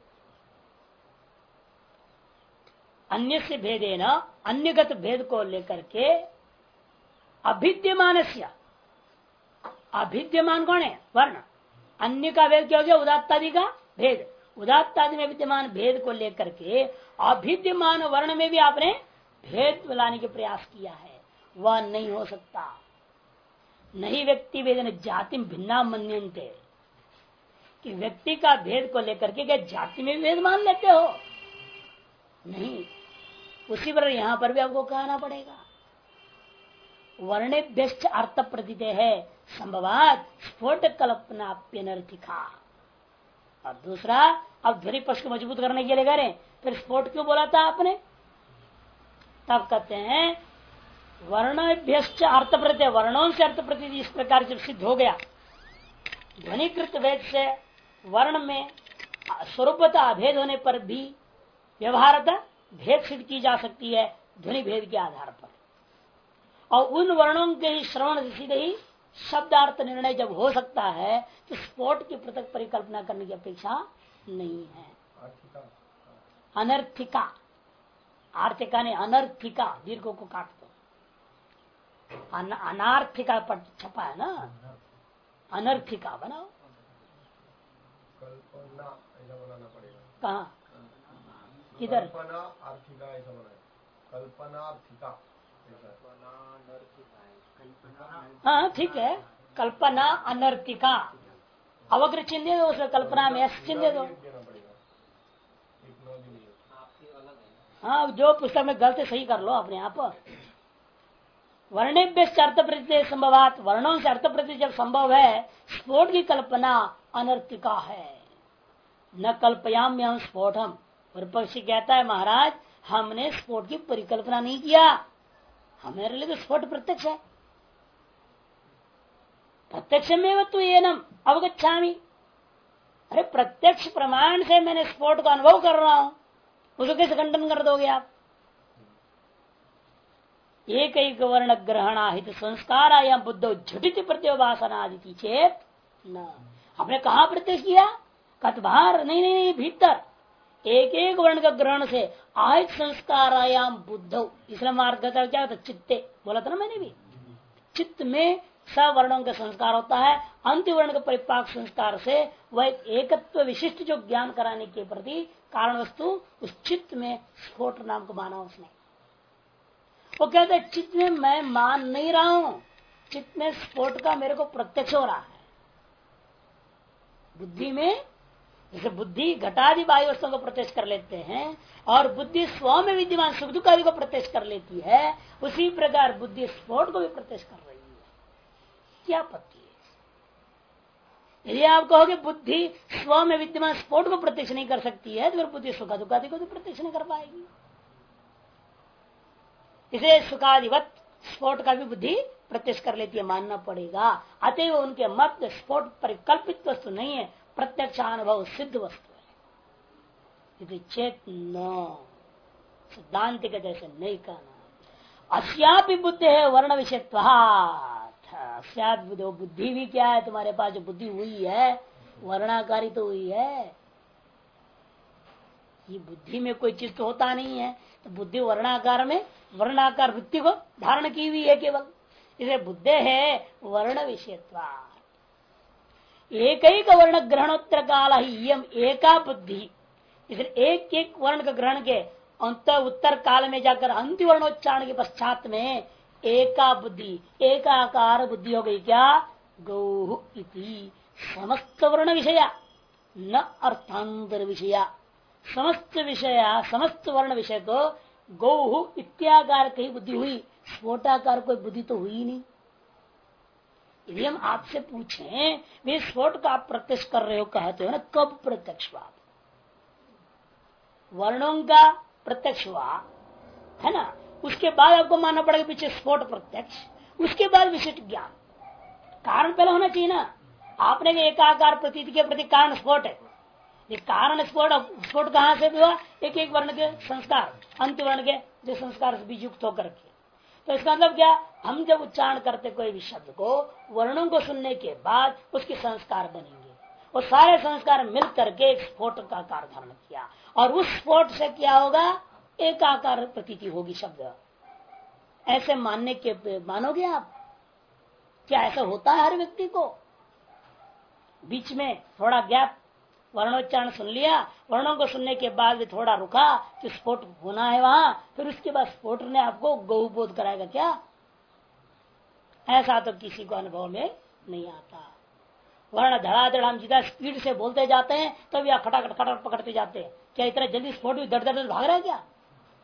अन्य से भेदे न अन्यगत भेद को लेकर के अभिद्यमान अभिद्यमान कौन है वर्ण। अन्य का भेद क्या हो गया उदात्तादि का भेद। उदात्तादि में विद्यमान भेद को लेकर के अभिद्यमान वर्ण में भी आपने भेद लाने के प्रयास किया है। वह नहीं हो सकता। नहीं व्यक्ति भेदन जाति भिन्ना मन्यन्ते कि व्यक्ति का भेद को लेकर के क्या जाति में भी भेद मान लेते हो नहीं। उसी पर यहां पर भी आपको कहना पड़ेगा वर्णेभ्यश्च अर्थ प्रतीत है संभवात स्फोट कल्पनाप्यनर्थिका। और दूसरा अब ध्वनि पक्ष को मजबूत करने के लिए करें फिर स्फोट क्यों बोला था आपने। तब कहते हैं वर्णेभ्यश्च अर्थ प्रत्यय वर्णों से अर्थ प्रतीत इस प्रकार जब सिद्ध हो गया ध्वनिकृत भेद से वर्ण में स्वरूपता अभेद होने पर भी व्यवहारता भेद सिद्ध की जा सकती है ध्वनि भेद के आधार पर। और उन वर्णों के ही श्रवण से सीधे ही शब्दार्थ निर्णय जब हो सकता है तो स्फोट की पृथक परिकल्पना करने की अपेक्षा नहीं है। अनर्थिका आर्थिका ने अनर्थिका दीर्घ को काट दो अनार्थिका पर छपा है ना अनर्थिका बनाओ। कहा किधर हाँ ठीक है कल्पना अनर्थिका अवग्र चिन्ह दे दो उसमें कल्पना में चिन्ह दे दो। हाँ जो पुस्तक में गलती सही कर लो अपने आप। वर्णेभ्य अर्थ प्रत्यय संभवात वर्णों से अर्थ प्रत्यय जब संभव है स्फोट की कल्पना अनर्थिका है। न कल्पयाम्य हम स्फोटम। और पक्षी कहता है महाराज हमने स्फोट की परिकल्पना नहीं किया हमारे लिए तो स्फोट प्रत्यक्ष है। प्रत्यक्ष में तो ये नम अवगच्छामी, अरे प्रत्यक्ष प्रमाण से मैंने स्फोट का अनुभव कर रहा हूं, उसको कैसे खंडन कर दोगे आप? एक एक वर्ण ग्रहणाहित संस्कार आया बुद्धो झटित प्रत्योपासनादि चेत न। आपने कहा प्रत्यक्ष किया? कत बाहर? नहीं नहीं नहीं, भीतर एक एक वर्ण का ग्रहण से आहित संस्कार आयाम बुद्धो, इसलिए मार्ग क्या होता? चित्ते बोला था ना मैंने भी। चित्त में सवर्णों का संस्कार होता है, अंतिम वर्ण का परिपाक संस्कार से वह एकत्व विशिष्ट जो ज्ञान कराने के प्रति कारण वस्तु उस चित्त में स्फोट नाम को माना उसने। वो कहते हैं चित्त में मैं मान नहीं रहा हूं, चित्त में स्फोट का मेरे को प्रत्यक्ष हो रहा है। बुद्धि में जैसे बुद्धि घटादि बाह्य वस्तुओं को प्रत्यक्ष कर लेते हैं और बुद्धि स्व में विद्यमान सुख दुख आदि को प्रत्यक्ष कर लेती है, उसी प्रकार बुद्धि स्फोट को भी प्रत्यक्ष कर रही है। क्या आपत्ति है? यदि आप कहोगे बुद्धि स्व में विद्यमान स्फोट को प्रत्यक्ष नहीं कर सकती है तो फिर बुद्धि सुख दुख आदि को तो प्रत्यक्ष नहीं कर पाएगी। इसे सुखादिवत स्फोट का भी बुद्धि प्रत्यक्ष कर लेती है, मानना पड़ेगा। अतएव उनके मत स्फोट परिकल्पित वस्तु नहीं है, प्रत्यक्ष अनुभव सिद्ध वस्तु है। चेत न सिद्धांत के जैसे नहीं कहना। अस्यापि बुद्धि है वर्ण विषयत्वात्, बुद्धि भी क्या है तुम्हारे पास? जो बुद्धि हुई है वर्णाकारी तो हुई है। ये बुद्धि में कोई चीज तो होता नहीं है, तो बुद्धि वर्णाकार में वर्णाकार वृत्ति को धारण की हुई है केवल, इसे बुद्धि है वर्ण विषयत्वा। एक एक वर्ण ग्रहणोत्तर काल ही यम एका बुद्धि, इसलिए एक एक वर्ण का ग्रहण के उत्तर काल में जाकर अंतिम वर्णोच्चारण के पश्चात में एका बुद्धि एकाकार बुद्धि हो गई। क्या? गौः इति समस्त वर्ण विषया न अर्थांतर विषया। समस्त विषया समस्त वर्ण विषय को गौः इत्याकार की बुद्धि हुई, स्फोटाकार कोई बुद्धि तो हुई नहीं। यदि हम आपसे पूछें वे स्फोट का आप प्रत्यक्ष कर रहे हो कहते हो ना, कब प्रत्यक्ष हुआ? वर्णों का प्रत्यक्ष हुआ है ना, उसके बाद आपको मानना पड़ेगा पीछे स्फोट प्रत्यक्ष, उसके बाद विशिष्ट ज्ञान। कारण पहले होना चाहिए ना। आपने एकाकार प्रतीति के प्रति कारण स्फोट है, ये कारण स्फोट कहां से भी हुआ? एक एक वर्ण के संस्कार, अंत वर्ण के जो संस्कार से बीज युक्त होकर के। तो इसका मतलब क्या? हम जब उच्चारण करते कोई भी शब्द को, वर्णों को सुनने के बाद उसके संस्कार बनेंगे, वो सारे संस्कार मिल करके एक स्फोट का आकार धारण किया, और उस स्फोट से क्या होगा? एक आकार प्रतीति होगी शब्द। ऐसे मानने के मानोगे आप? क्या ऐसा होता है हर व्यक्ति को? बीच में थोड़ा गैप, वर्णोच्चारण सुन लिया, वर्णों को सुनने के बाद भी थोड़ा रुका कि स्फोट होना है वहां, फिर उसके बाद स्फोट ने आपको गौबोध कराएगा क्या? ऐसा तो किसी को अनुभव में नहीं आता। वर्ण धड़ाधड़ हम जितना स्पीड से बोलते जाते हैं तब या खटाखट खटाखट पकड़ते जाते हैं, क्या इतना जल्दी स्फोट भी दर दर भाग रहा है क्या?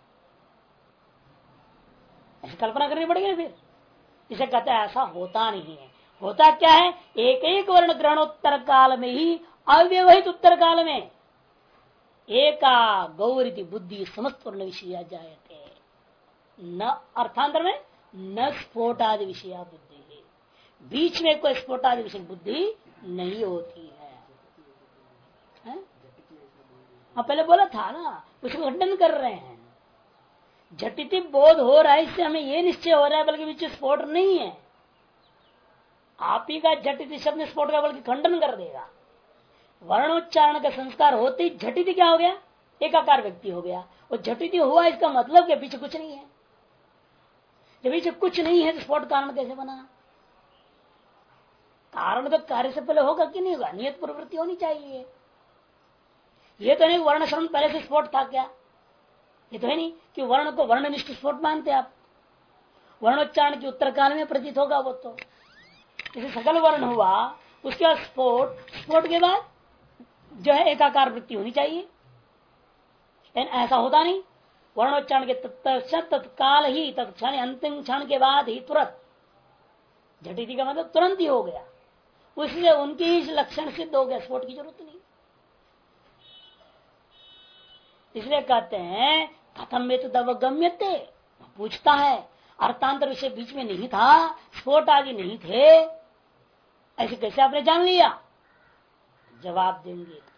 ऐसी कल्पना करनी पड़ेगी फिर। इसे कहते हैं ऐसा होता नहीं है। होता क्या है? एक एक वर्ण ग्रहणोत्तर काल में ही अव्यवहित उत्तर काल में एका गौरी बुद्धि समस्त वर्ण विषय जायते न अर्थांतर में न स्फोटादि विषया बुद्धि, बीच में कोई स्फोटादि विषय बुद्धि नहीं होती है। पहले बोला था ना, उसको खंडन कर रहे हैं। झटिति बोध हो रहा है, इससे हमें यह निश्चय हो रहा है बल्कि बीच स्फोट नहीं है। आप ही का झटिति शब्द स्फोट का बल्कि खंडन कर देगा। वर्णोच्चारण का संस्कार होते ही झटिति क्या हो गया? एकाकार व्यक्ति हो गया। वो झटिति हुआ इसका मतलब के पीछे कुछ नहीं है। जब पीछे कुछ नहीं है तो स्फोट कारण कैसे बना? कारण तो कार्य से पहले होगा कि नहीं होगा? नियत प्रवृत्ति होनी चाहिए। ये तो नहीं वर्ण श्रवण पहले से स्फोट था क्या? ये तो है नहीं कि वर्ण को वर्णनिष्ठ स्फोट मानते आप। वर्णोच्चारण के उत्तर काल में प्रतीत होगा वो तो। जैसे सकल वर्ण हुआ उसके बाद स्फोट, स्फोट के बाद जो है एकाकार वृत्ति होनी चाहिए, लेकिन ऐसा होता नहीं। वर्णोच्चारण के तत्काल ही तत्क्षण अंतिम क्षण के बाद ही तुरंत झटिति का मतलब तुरंत ही हो गया। उसलिए उनके ही लक्षण सिद्ध हो गया, स्फोट की जरूरत नहीं। इसलिए कहते हैं कथम में तो अवगम्यते, पूछता है अर्थांतर विषय बीच में नहीं था, स्फोट आदि नहीं थे, ऐसे कैसे आपने जान लिया? जवाब देंगे